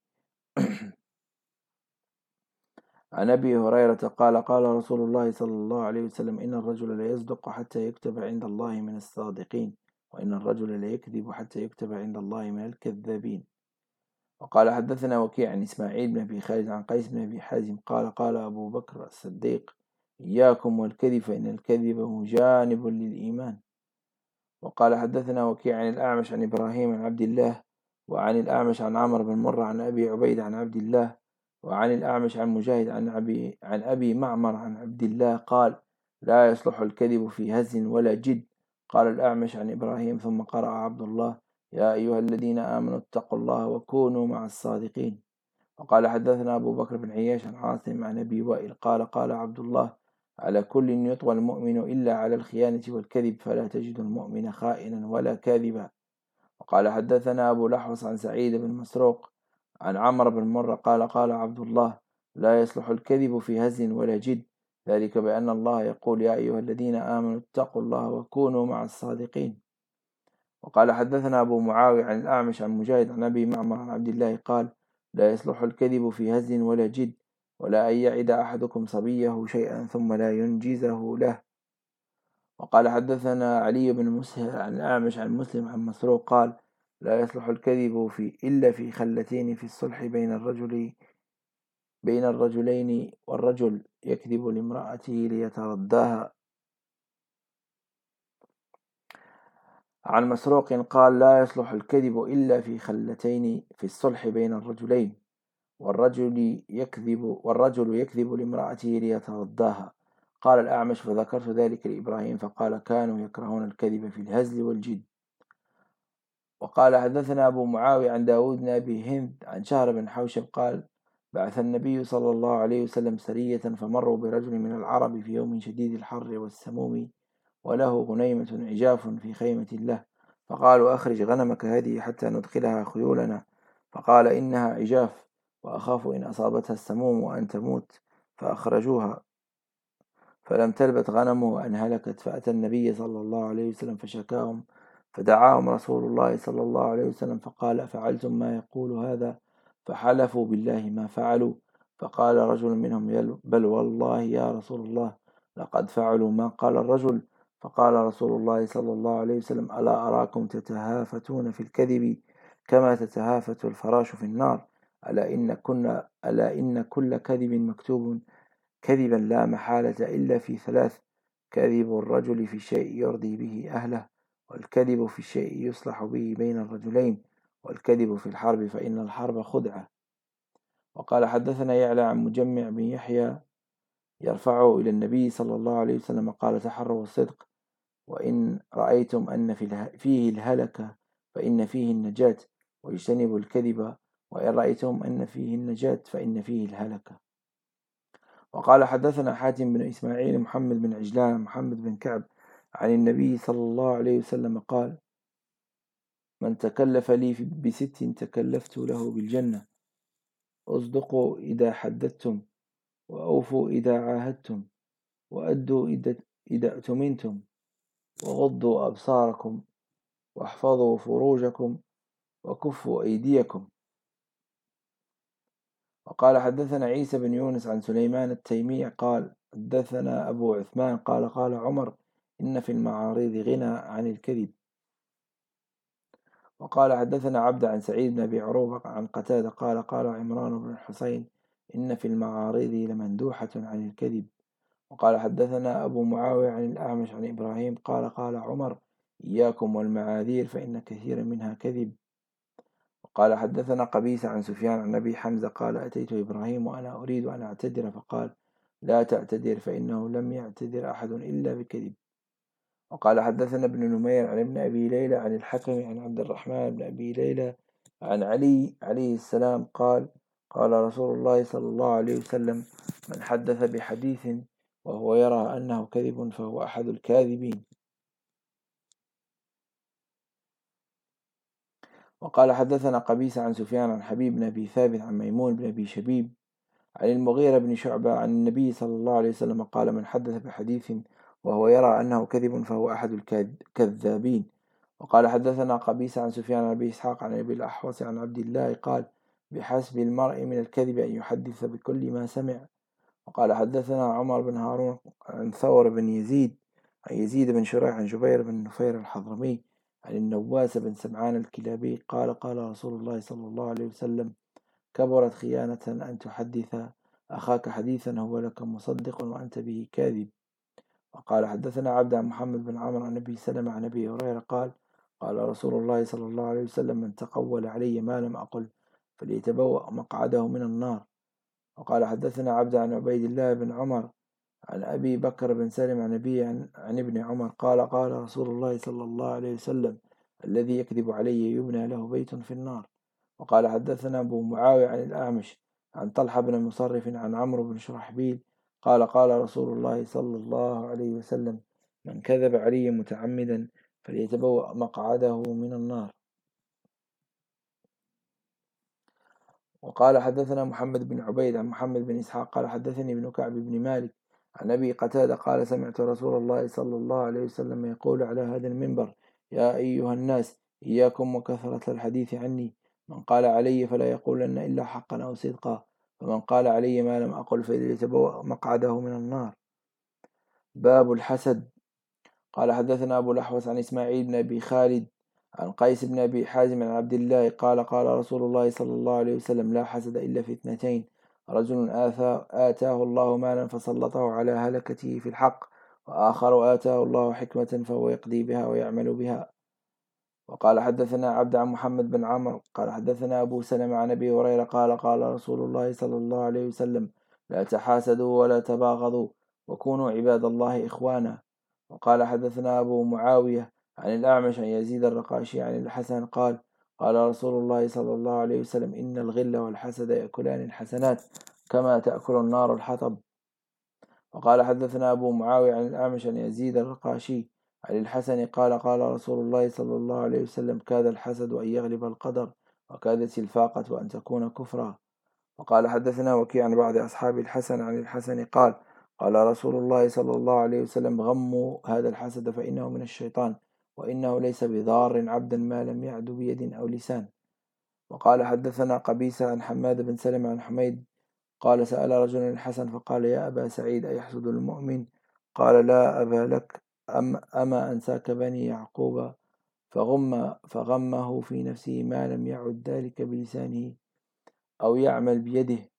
عن أبي هريرة قال قال رسول الله صلى الله عليه وسلم إن الرجل ليصدق حتى يكتب عند الله من الصادقين، وإن الرجل ليكذب حتى يكتب عند الله من الكذابين. وقال حدثنا وكيع عن إسماعيل بن أبي خالد عن قيس بن أبي حازم قال قال أبو بكر الصديق إياكم والكذب فإن الكذب مجانب للإيمان. وقال حدثنا وكيع عن الأعمش عن إبراهيم عن عبد الله وعن الأعمش عن عمرو بن مرة عن أبي عبيد عن عبد الله وعن الأعمش عن مجاهد عن أبي معمر عن عبد الله قال لا يصلح الكذب في هز ولا جد. قال الأعمش عن إبراهيم ثم قرأ عبد الله يا أيها الذين آمنوا اتقوا الله وكونوا مع الصادقين. وقال حدثنا أبو بكر بن عياش عن عاصم عن أبي وائل قال قال عبد الله على كل يطوى المؤمن إلا على الخيانة والكذب فلا تجد المؤمن خائنا ولا كاذبا. وقال حدثنا أبو الأحوص عن سعيد بن مسروق عن عمرو بن مرة قال قال عبد الله لا يصلح الكذب في هزل ولا جد، ذلك بأن الله يقول يا أيها الذين آمنوا اتقوا الله وكونوا مع الصادقين. وقال حدثنا أبو معاوية عن الأعمش عن مجاهد عن أبي معمر عن عبد الله قال لا يصلح الكذب في هزل ولا جد، ولا أن يعد أحدكم صبيه شيئا ثم لا ينجزه له. وقال حدثنا علي بن مسهر عن الأعمش عن مسلم عن مسروق قال لا يصلح الكذب إلا في خلتين في الصلح بين الرجلين، والرجل يكذب لامرأته ليترداها. عن مسروق قال لا يصلح الكذب إلا في خلتين في الصلح بين الرجلين، والرجل يكذب لامرأته ليترداها. قال الأعمش فذكرت ذلك لإبراهيم فقال كانوا يكرهون الكذب في الهزل والجد. وقال حدثنا أبو معاوية عن داود بن أبي هند عن شهر بن حوشب قال بعث النبي صلى الله عليه وسلم سرية فمروا برجل من العرب في يوم شديد الحر والسموم وله غنيمة عجاف في خيمة له، فقالوا أخرج غنمك هذه حتى ندخلها خيولنا، فقال إنها عجاف وأخاف إن أصابتها السموم وأن تموت، فأخرجوها فلم تلبث غنمه وأن هلكت، فأتى النبي صلى الله عليه وسلم فشكاهم، فدعاهم رسول الله صلى الله عليه وسلم فقال فعلتم ما يقول هذا؟ فحلفوا بالله ما فعلوا. فقال رجل منهم بل والله يا رسول الله لقد فعلوا ما قال الرجل. فقال رسول الله صلى الله عليه وسلم ألا أراكم تتهافتون في الكذب كما تتهافت الفراش في النار، ألا إن كل كذب مكتوب كذبا لا محالة إلا في ثلاث: كذب الرجل في شيء يرضي به أهله، والكذب في الشيء يصلح به بين الرجلين، والكذب في الحرب فإن الحرب خدعة. وقال حدثنا يعلى عن مجمع بن يحيى يرفعه إلى النبي صلى الله عليه وسلم قال تحروا الصدق وإن رأيتم أن فيه الهلكة فإن فيه النجاة، واجتنبوا الكذب وإن رأيتم أن فيه النجاة فإن فيه الهلكة. وقال حدثنا حاتم بن إسماعيل محمد بن عجلان محمد بن كعب عن النبي صلى الله عليه وسلم قال من تكلف لي بست تكلفت له بالجنة: اصدقوا إذا حدثتم، وأوفوا إذا عاهدتم، وأدوا إذا اؤتمنتم، وغضوا أبصاركم، واحفظوا فروجكم، وكفوا أيديكم. وقال حدثنا عيسى بن يونس عن سليمان التيمي قال حدثنا أبو عثمان قال قال عمر إن في المعارض غنى عن الكذب. وقال حدثنا عبد عن سعيد بن أبي عروبة عن قتادة قال قال عمران بن الحسين إن في المعارض لمندوحة عن الكذب. وقال حدثنا أبو معاوية عن الأعمش عن إبراهيم قال قال عمر إياكم والمعاذير فإن كثيرا منها كذب. وقال حدثنا قبيس عن سفيان عن أبي حمزة قال أتيت إبراهيم وأنا أريد أن أعتذر فقال لا تعتذر فإنه لم يعتذر أحد إلا بكذب. وقال حدثنا ابن نمير عن ابن أبي ليلى عن الحكم عن عبد الرحمن بن أبي ليلى عن علي عليه السلام قال قال رسول الله صلى الله عليه وسلم من حدث بحديث وهو يرى أنه كذب فهو أحد الكاذبين. وقال حدثنا قبيصة عن سفيان عن حبيب بن أبي ثابت عن ميمون بن أبي شبيب عن المغيرة بن شعبة عن النبي صلى الله عليه وسلم قال: من حدث بحديث وهو يرى أنه كذب فهو أحد الكذابين. وقال حدثنا قبيصة عن سفيان عن أبي إسحاق عن أبي الأحوص عن عبد الله قال: بحسب المرء من الكذب أن يحدث بكل ما سمع. وقال حدثنا عمر بن هارون عن ثور بن يزيد عن يزيد بن شريح عن جبير بن نفير الحضرمي عن النواس بن سمعان الكلابي قال: قال رسول الله صلى الله عليه وسلم: كبرت خيانة أن تحدث أخاك حديثا هو لك مصدق وأنت به كاذب. وقال حدثنا عبد عن محمد بن عمرو عن أبي سلمة عن أبي هريرة قال: قال رسول الله صلى الله عليه وسلم: من تقول علي ما لم أقل فليتبوأ مقعده من النار. وقال حدثنا عبد عن عبيد الله بن عمر عن أبي بكر بن سالم عن أبي عن ابن عمر قال: قال رسول الله صلى الله عليه وسلم: الذي يكذب علي يبنى له بيت في النار. وقال حدثنا أبو معاوية عن الأعمش عن طلحة بن مصرف عن عمرو بن شرحبيل قال: قال رسول الله صلى الله عليه وسلم: من كذب علي متعمدا فليتبوأ مقعده من النار. وقال حدثنا محمد بن عبيد عن محمد بن إسحاق قال: حدثني ابن كعب بن مالك عن أبي قتادة قال: سمعت رسول الله صلى الله عليه وسلم يقول على هذا المنبر: يا أيها الناس، إياكم وكثرة الحديث عني، من قال علي فلا يقولن إلا حقا أو صدقا، فمن قال علي ما لم أقل فليتبوأ مقعده من النار. باب الحسد. قال حدثنا أبو الأحوص عن إسماعيل بن أبي خالد عن قيس بن أبي حازم عن عبد الله قال: قال رسول الله صلى الله عليه وسلم: لا حسد إلا في اثنتين: رجل آتاه الله مالا فسلطه على هلكته في الحق، وآخر آتاه الله حكمة فهو يقضي بها ويعمل بها. وقال حدثنا عبد عن محمد بن عمرو قال حدثنا أبو سلمة عن أبي هريرة قال: قال رسول الله صلى الله عليه وسلم: لا تحاسدوا ولا تباغضوا، وكونوا عباد الله إخوانا. وقال حدثنا أبو معاوية عن الأعمش عن يزيد الرقاشي عن الحسن قال: قال رسول الله صلى الله عليه وسلم: إن الغل والحسد يأكلان الحسنات كما تأكل النار الحطب. وقال حدثنا أبو معاوية عن الأعمش عن يزيد الرقاشي عن الحسن قال: قال رسول الله صلى الله عليه وسلم: كاد الحسد أن يغلب القدر، وكادت الفاقة أن تكون كفرا. وقال حدثنا وكيع عن بعض أصحاب الحسن عن الحسن قال: قال رسول الله صلى الله عليه وسلم: غموا هذا الحسد فإنه من الشيطان، وإنه ليس بضار عبدا ما لم يعد بيد أو لسان. وقال حدثنا قبيسة عن حماد بن سلمة عن حميد قال: سأل رجل الحسن فقال: يا أبا سعيد، أيحسد المؤمن؟ قال: لا أبا لك، أما أنساك بني يعقوب؟ فغمه في نفسه ما لم يعد ذلك بلسانه أو يعمل بيده.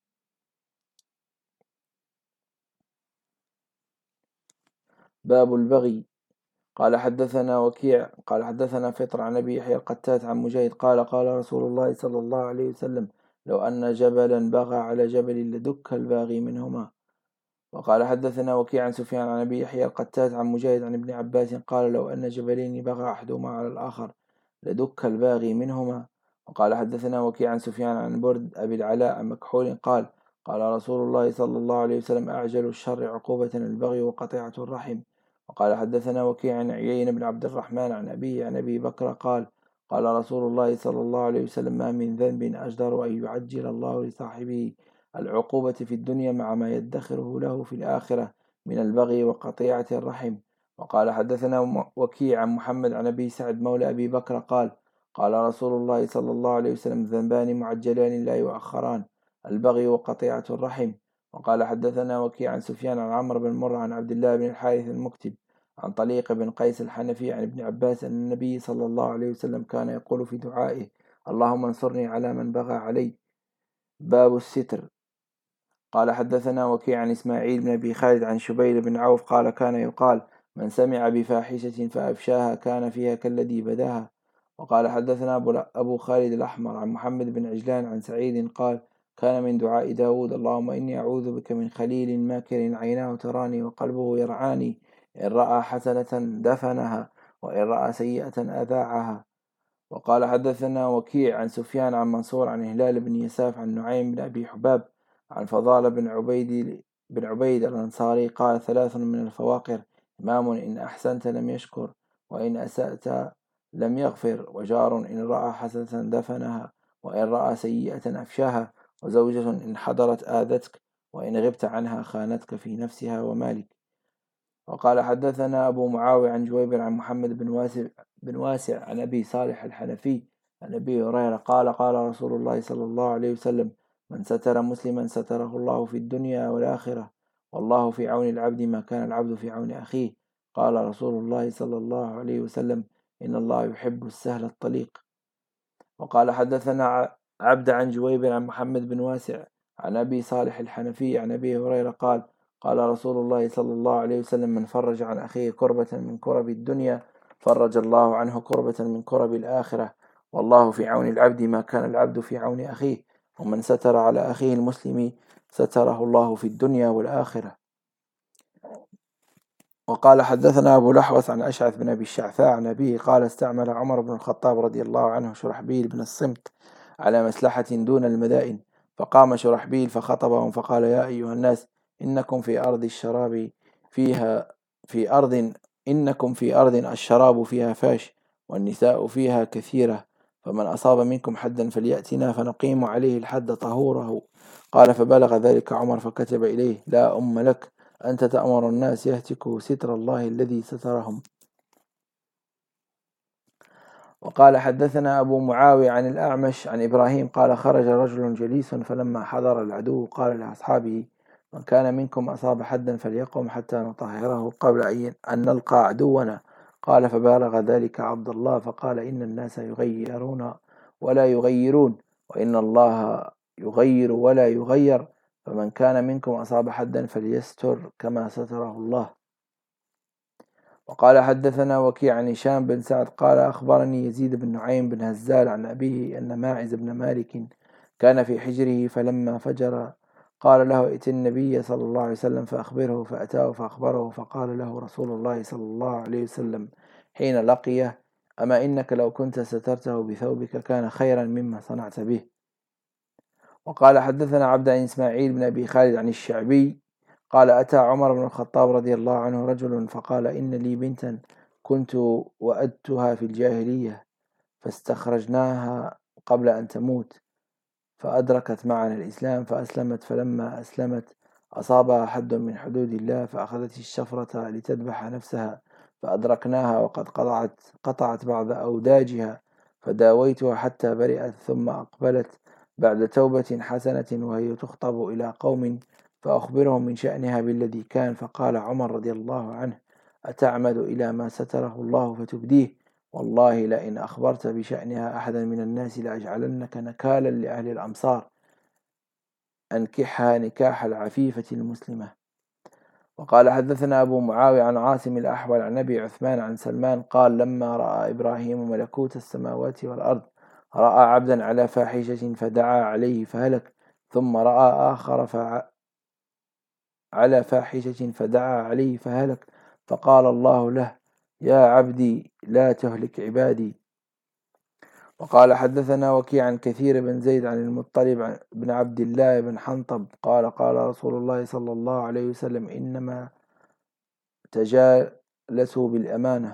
باب البغي. قال حدثنا وكيع قال حدثنا فطر عن أبي يحيى القتات عن مجاهد قال: قال رسول الله صلى الله عليه وسلم: لو أن جبلا بغى على جبل لدك الباغي منهما. وقال حدثنا وكيع عن سفيان عن أبي يحيى القتات عن مجاهد عن ابن عباس قال: لو أن جبلين بغى أحدهما على الآخر لدك الباغي منهما. وقال حدثنا وكيع عن سفيان عن برد أبي العلاء عن مكحول قال: قال رسول الله صلى الله عليه وسلم: أعجل الشر عقوبة البغي وقطيعة الرحم. وقال حدثنا وكيع عن عيين بن عبد الرحمن عن أبيه عن أبي بكر قال: قال رسول الله صلى الله عليه وسلم: ما من ذنب أجدر أن يعجل الله لصاحبه العقوبة في الدنيا مع ما يدخره له في الآخرة من البغي وقطيعة الرحم. وقال حدثنا وكيع عن محمد عن أبي سعد مولى أبي بكر قال: قال رسول الله صلى الله عليه وسلم: ذنبان معجلان لا يؤخران: البغي وقطيعة الرحم. وقال حدثنا وكيع عن سفيان عن عمرو بن مرة عن عبد الله بن الحارث المكتب عن طليق بن قيس الحنفي عن ابن عباس أن النبي صلى الله عليه وسلم كان يقول في دعائه: اللهم انصرني على من بغى علي. باب الستر. قال حدثنا وكيع عن إسماعيل بن أبي خالد عن شبيل بن عوف قال: كان يقال: من سمع بفاحشة فأفشاها كان فيها كالذي بداها. وقال حدثنا أبو خالد الأحمر عن محمد بن عجلان عن سعيد قال: كان من دعاء داود: اللهم إني أعوذ بك من خليل ماكر عيناه تراني وقلبه يرعاني، إن رأى حسنة دفنها، وإن رأى سيئة أذاعها. وقال حدثنا وكيع عن سفيان عن منصور عن هلال بن يساف عن نعيم بن أبي حباب عن فضال بن عبيد بن عبيد الأنصاري قال: 3 من الفواقر: إمام إن أحسنت لم يشكر، وإن أسأت لم يغفر، وجار إن رأى حسنة دفنها، وإن رأى سيئة أفشاها، وزوجة إن حضرت آذتك، وإن غبت عنها خانتك في نفسها ومالك. وقال حدثنا أبو معاوية عن جويبر عن محمد بن واسع عن أبي صالح الحنفي عن أبي هريرة قال: قال رسول الله صلى الله عليه وسلم: من ستر مسلما ستره الله في الدنيا والآخرة، والله في عون العبد ما كان العبد في عون أخيه. قال رسول الله صلى الله عليه وسلم: إن الله يحب السهل الطليق. وقال حدثنا عبد عن جويبر عن محمد بن واسع عن أبي صالح الحنفي عن أبي هريرة قال: قال رسول الله صلى الله عليه وسلم: من فرج عن أخيه كربة من كرب الدنيا فرج الله عنه كربة من كرب الآخرة، والله في عون العبد ما كان العبد في عون أخيه، ومن ستر على أخيه المسلم ستره الله في الدنيا والآخرة. وقال حدثنا أبو الأحوص عن أشعث بن أبي الشعثاء عن أبيه قال: استعمل عمر بن الخطاب رضي الله عنه شرحبيل بن الصمت على مسلحة دون المدائن، فقام شرحبيل فخطبهم فقال: يا أيها الناس، إنكم في أرض الشراب فيها فاش، والنساء فيها كثيرة، فمن أصاب منكم حدا فليأتنا فنقيم عليه الحد طهوره. قال: فبلغ ذلك عمر فكتب إليه: لا أم لك، أنت تأمر الناس يهتكوا ستر الله الذي سترهم. وقال حدثنا أبو معاوية عن الأعمش عن إبراهيم قال: خرج رجل جليس فلما حضر العدو قال لأصحابه: من كان منكم أصاب حدا فليقم حتى نطهره قبل أن نلقى عدونا. قال: فبالغ ذلك عبد الله فقال: إن الناس يغيرون ولا يغيرون، وإن الله يغير ولا يغير، فمن كان منكم أصاب حدا فليستر كما ستره الله. وقال حدثنا وكيع عن هشام بن سعد قال: أخبرني يزيد بن نعيم بن هزال عن أبيه أن ماعز بن مالك كان في حجره، فلما فجر قال له: ائت النبي صلى الله عليه وسلم فأخبره. فأتاه فأخبره، فقال له رسول الله صلى الله عليه وسلم حين لقيه: أما إنك لو كنت سترته بثوبك كان خيرا مما صنعت به. وقال حدثنا عبد إسماعيل بن أبي خالد عن الشعبي قال: أتى عمر بن الخطاب رضي الله عنه رجل فقال: إن لي بنتا كنت وأدتها في الجاهلية، فاستخرجناها قبل أن تموت، فأدركت معنا الإسلام فأسلمت، فلما أسلمت أصابها حد من حدود الله، فأخذت الشفرة لتذبح نفسها، فأدركناها وقد قطعت بعض أوداجها، فداويتها حتى برئت، ثم أقبلت بعد توبة حسنة وهي تخطب إلى قوم، فأخبرهم من شأنها بالذي كان. فقال عمر رضي الله عنه: أتعمد إلى ما ستره الله فتبديه؟ والله لئن أخبرت بشأنها أحدا من الناس لأجعلنك نكالا لأهل الأمصار، أنكحها نكاح العفيفة المسلمة. وقال حدثنا أبو معاوية عن عاصم الأحول عن أبي عثمان عن سلمان قال: لما رأى إبراهيم ملكوت السماوات والأرض رأى عبدا على فاحشة فدعا عليه فهلك، ثم رأى آخر على فاحشة فدعا عليه فهلك، فقال الله له: يا عبدي لا تهلك عبادي. وقال حدثنا وكيع عن كثير بن زيد عن المطلب بن عبد الله بن حنطب قال: قال رسول الله صلى الله عليه وسلم: إنما تجالسوا بالأمانة.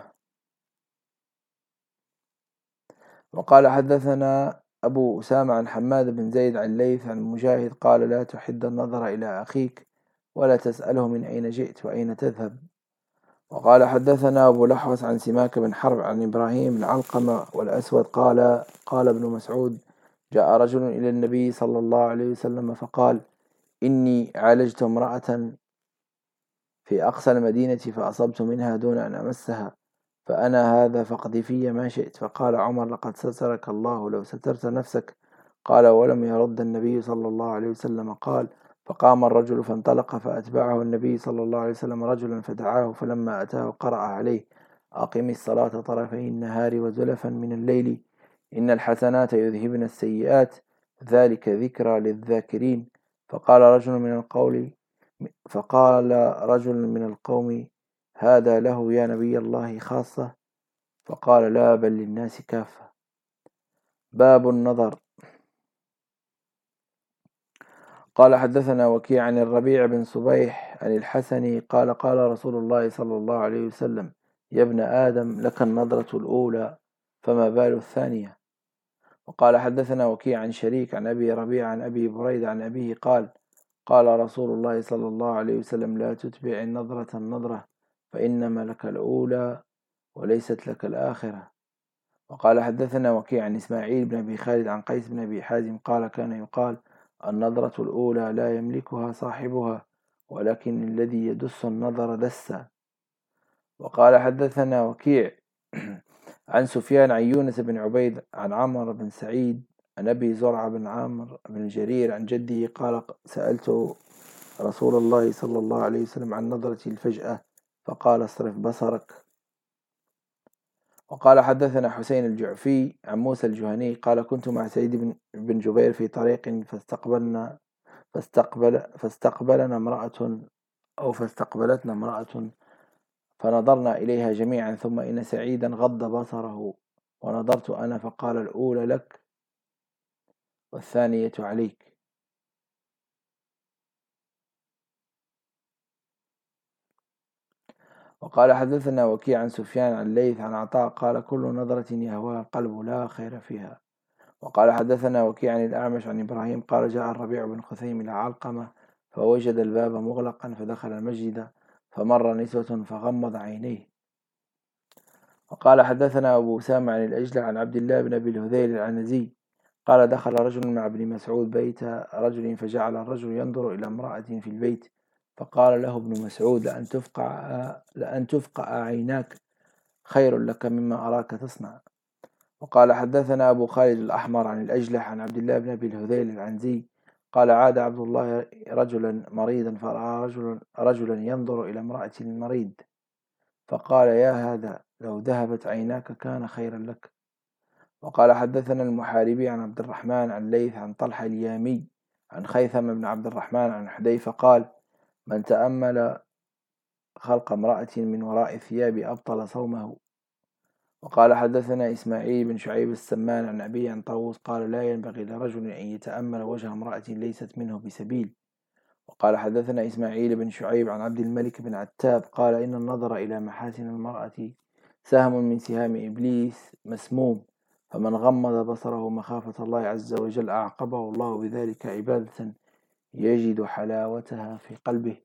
وقال حدثنا أبو أسامة عن حماد بن زيد عن ليث عن مجاهد قال: لا تحد النظر إلى أخيك ولا تسأله من أين جئت وأين تذهب. وقال حدثنا أبو الأحوص عن سماك بن حرب عن إبراهيم بن علقمة والأسود قال: قال ابن مسعود: جاء رجل إلى النبي صلى الله عليه وسلم فقال: إني عالجت امرأة في أقصى المدينة فأصبت منها دون أن أمسها، فأنا هذا فاقض في ما شئت. فقال عمر: لقد سترك الله لو سترت نفسك. قال: ولم يرد النبي صلى الله عليه وسلم. قال: فقام الرجل فانطلق، فأتبعه النبي صلى الله عليه وسلم رجلا فدعاه، فلما أتاه قرأ عليه: أقم الصلاة طرفي النهار وزلفا من الليل، إن الحسنات يذهبن السيئات، ذلك ذكرى للذاكرين. فقال رجل من القوم: هذا له يا نبي الله خاصة؟ فقال: لا، بل للناس كافة. باب النظر. قال حدثنا وكيع عن الربيع بن صبيح عن الحسن قال قال رسول الله صلى الله عليه وسلم: يا ابن آدم لك النضرة الأولى فما بال الثانية. وقال حدثنا وكيع عن شريك عن أبي ربيع عن أبي بريدة عن أبيه قال قال رسول الله صلى الله عليه وسلم: لا تتبع النضرة النضرة فإنما لك الأولى وليست لك الآخرة. وقال حدثنا وكيع عن إسماعيل بن أبي خالد عن قيس بن أبي حازم قال كان يقال: النضرة الأولى لا يملكها صاحبها ولكن الذي يدس النظر دسا. وقال حدثنا وكيع عن سفيان عن يونس بن عبيد عن عمرو بن سعيد عن أبي زرعة بن عامر بن جرير عن جده قال سألت رسول الله صلى الله عليه وسلم عن نظرة الفجأة فقال: اصرف بصرك. وقال حدثنا حسين الجعفي عن موسى الجهني قال كنت مع سعيد بن جبير في طريق فاستقبلتنا امرأة فنظرنا إليها جميعا ثم إن سعيدا غض بصره ونظرت أنا فقال: الأولى لك والثانية عليك. وقال حدثنا وكيع عن سفيان عن الليث عن عطاء قال كل نظرة يهواها القلب لا خير فيها. وقال حدثنا وكيع عن الأعمش عن إبراهيم قال جاء الربيع بن خثيم إلى علقمة فوجد الباب مغلقا فدخل المسجد فمر نسوة فغمض عينيه. وقال حدثنا أبو أسامة عن الأجلع عن عبد الله بن أبي الهذيل العنزي قال دخل رجل مع ابن مسعود بيت رجل فجعل الرجل ينظر إلى امرأة في البيت فقال له ابن مسعود: لأن تفقع عيناك خير لك مما أراك تصنع. وقال حدثنا أبو خالد الأحمر عن الأجلح عن عبد الله بن أبي الهذيل العنزي قال عاد عبد الله رجلا مريضا فرأى رجلا ينظر إلى امرأة المريض فقال: يا هذا لو ذهبت عيناك كان خيرا لك. وقال حدثنا المحاربي عن عبد الرحمن عن ليث عن طلحة اليامي عن خيثم بن عبد الرحمن عن حذيفة قال: من تأمل خلق امرأة من وراء ثياب أبطل صومه. وقال حدثنا إسماعيل بن شعيب السمان عن أبي عن طاووس قال: لا ينبغي لرجل أن يتأمل وجه امرأة ليست منه بسبيل. وقال حدثنا إسماعيل بن شعيب عن عبد الملك بن عتاب قال: إن النظر إلى محاسن المرأة سهم من سهام إبليس مسموم فمن غمض بصره مخافة الله عز وجل أعقبه الله بذلك عبادة يجد حلاوتها في قلبه.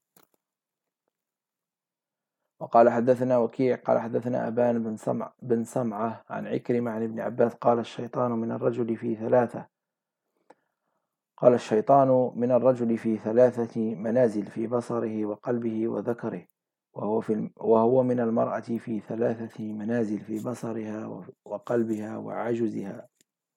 وقال حدثنا وكيع قال حدثنا أبان بن سمعة عن عكرمة عن ابن عباس قال الشيطان من الرجل في ثلاثة منازل في بصره وقلبه وذكره وهو من المرأة في ثلاثة منازل في بصرها وقلبها وعجزها.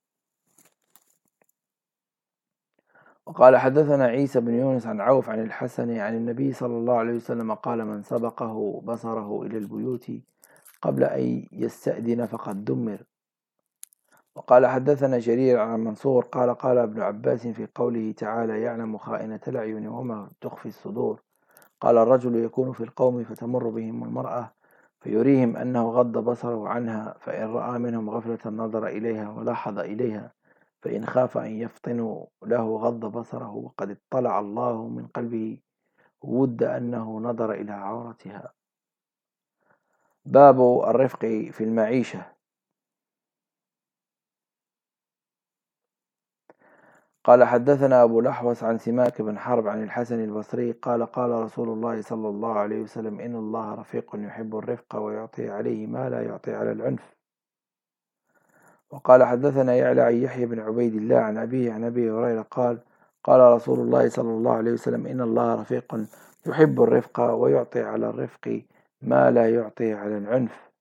وقال حدثنا عيسى بن يونس عن عوف عن الحسن عن النبي صلى الله عليه وسلم قال: من سبقه بصره إلى البيوت قبل أن يستأذن فقد دمر. وقال حدثنا جرير عن منصور قال قال ابن عباس في قوله تعالى: يعلم خائنة الأعين وما تخفي الصدور. قال الرجل يكون في القوم فتمر بهم المرأة فيريهم أنه غض بصره عنها فإن رأى منهم غفلة نظر إليها ولاحظ إليها فإن خاف أن يفطنوا له غض بصره وقد اطلع الله من قلبه ود أنه نظر إلى عورتها. باب الرفق في المعيشة. قال حدثنا أبو الأحوص عن سماك بن حرب عن الحسن البصري قال قال رسول الله صلى الله عليه وسلم: إن الله رفيق يحب الرفق ويعطي عليه ما لا يعطي على العنف. وقال حدثنا يعلى عن يحيى بن عبيد الله عن أبيه عن أبي هريرة قال قال رسول الله صلى الله عليه وسلم: إن الله رفيق يحب الرفق ويعطي على الرفق ما لا يعطي على العنف.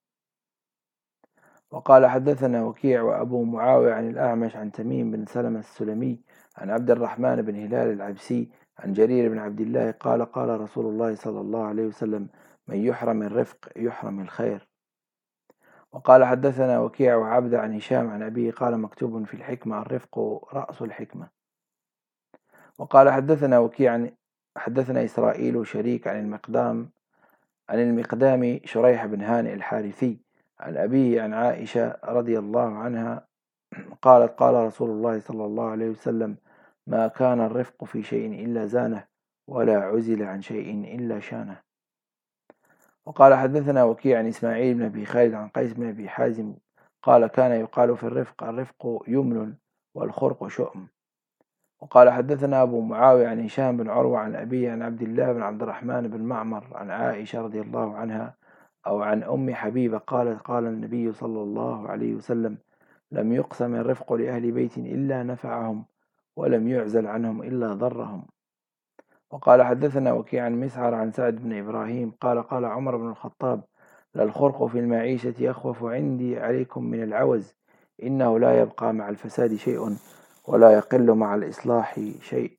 وقال حدثنا وكيع وأبو معاوية عن الأعمش عن تميم بن سلمة السلمي عن عبد الرحمن بن هلال العبسي عن جرير بن عبد الله قال قال رسول الله صلى الله عليه وسلم: من يحرم الرفق يحرم الخير. وقال حدثنا وكيع وعبد عن هشام عن أبيه قال مكتوب في الحكمة: الرفق رأس الحكمة. وقال حدثنا وكيع حدثنا إسرائيل شريك عن المقدام شريح بن هانئ الحارثي عن أبيه عن عائشة رضي الله عنها قالت قال رسول الله صلى الله عليه وسلم: ما كان الرفق في شيء إلا زانه، ولا عزل عن شيء إلا شانه. وقال حدثنا وكيع عن إسماعيل بن أبي خالد عن قيس بن أبي حازم قال كان يقال في الرفق يمن والخرق شؤم. وقال حدثنا أبو معاوية عن هشام بن عروة عن أبيه عن عبد الله بن عبد الرحمن بن معمر عن عائشة رضي الله عنها أو عن أم حبيبة قالت قال النبي صلى الله عليه وسلم لم يقسم الرفق لأهل بيت إلا نفعهم، ولم يعزل عنهم إلا ضرهم. وقال حدثنا وكيع عن مسعر عن سعد بن إبراهيم قال قال عمر بن الخطاب للخرق في المعيشة أخوف عندي عليكم من العوز، إنه لا يبقى مع الفساد شيء ولا يقل مع الإصلاح شيء.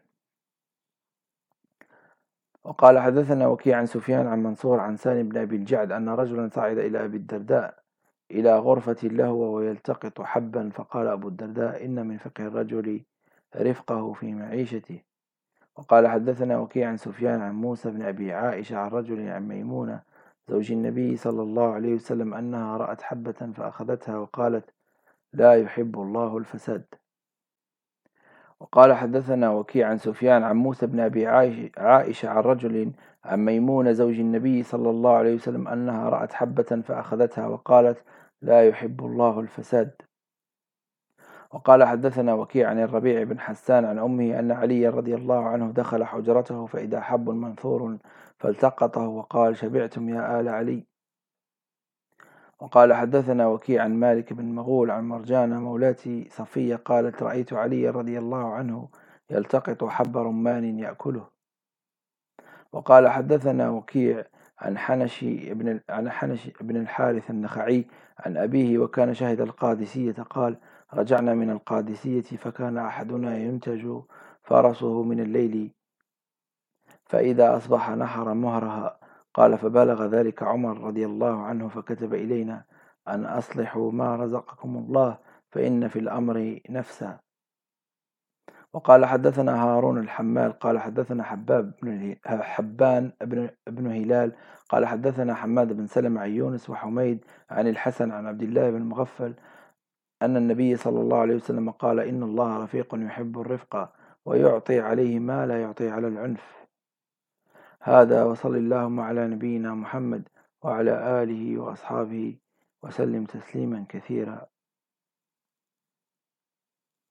وقال حدثنا وكيع عن سفيان عن منصور عن سالم بن أبي الجعد أن رجلا صعد إلى أبي الدرداء إلى غرفة له وهو يلتقط حبا، فقال أبو الدرداء إن من فقه الرجل رفقه في معيشته. وقال حدثنا وكيع عن سفيان عن موسى بن أبي عائشة عن رجل عن ميمونة زوج النبي صلى الله عليه وسلم أنها رأت حبة فأخذتها وقالت لا يحب الله الفساد. وقال حدثنا وكيع عن سفيان عن موسى بن أبي عائشة عن رجل عن ميمونة زوج النبي صلى الله عليه وسلم أنها رأت حبة فأخذتها وقالت لا يحب الله الفساد. وقال حدثنا وكيع عن الربيع بن حسان عن أمه أن علي رضي الله عنه دخل حجرته فإذا حب منثور فالتقطه وقال شبعتم يا آل علي. وقال حدثنا وكيع عن مالك بن مغول عن مرجانة مولاة صفية قالت رأيت علي رضي الله عنه يلتقط حب رمان يأكله. وقال حدثنا وكيع عن حنش بن الحارث النخعي عن أبيه وكان شهد القادسية قال رجعنا من القادسية فكان أحدنا ينتج فرسه من الليل فإذا أصبح نحر مهرها. قال فبلغ ذلك عمر رضي الله عنه فكتب إلينا أن أصلحوا ما رزقكم الله فإن في الأمر نفسا. وقال حدثنا هارون الحمال قال حدثنا حبان بن هلال قال حدثنا حماد بن سلمة عن يونس وحميد عن الحسن عن عبد الله بن مغفل أن النبي صلى الله عليه وسلم قال إن الله رفيق يحب الرفق ويعطي عليه ما لا يعطي على العنف. هذا وصل اللهم على نبينا محمد وعلى آله وأصحابه وسلم تسليما كثيرا.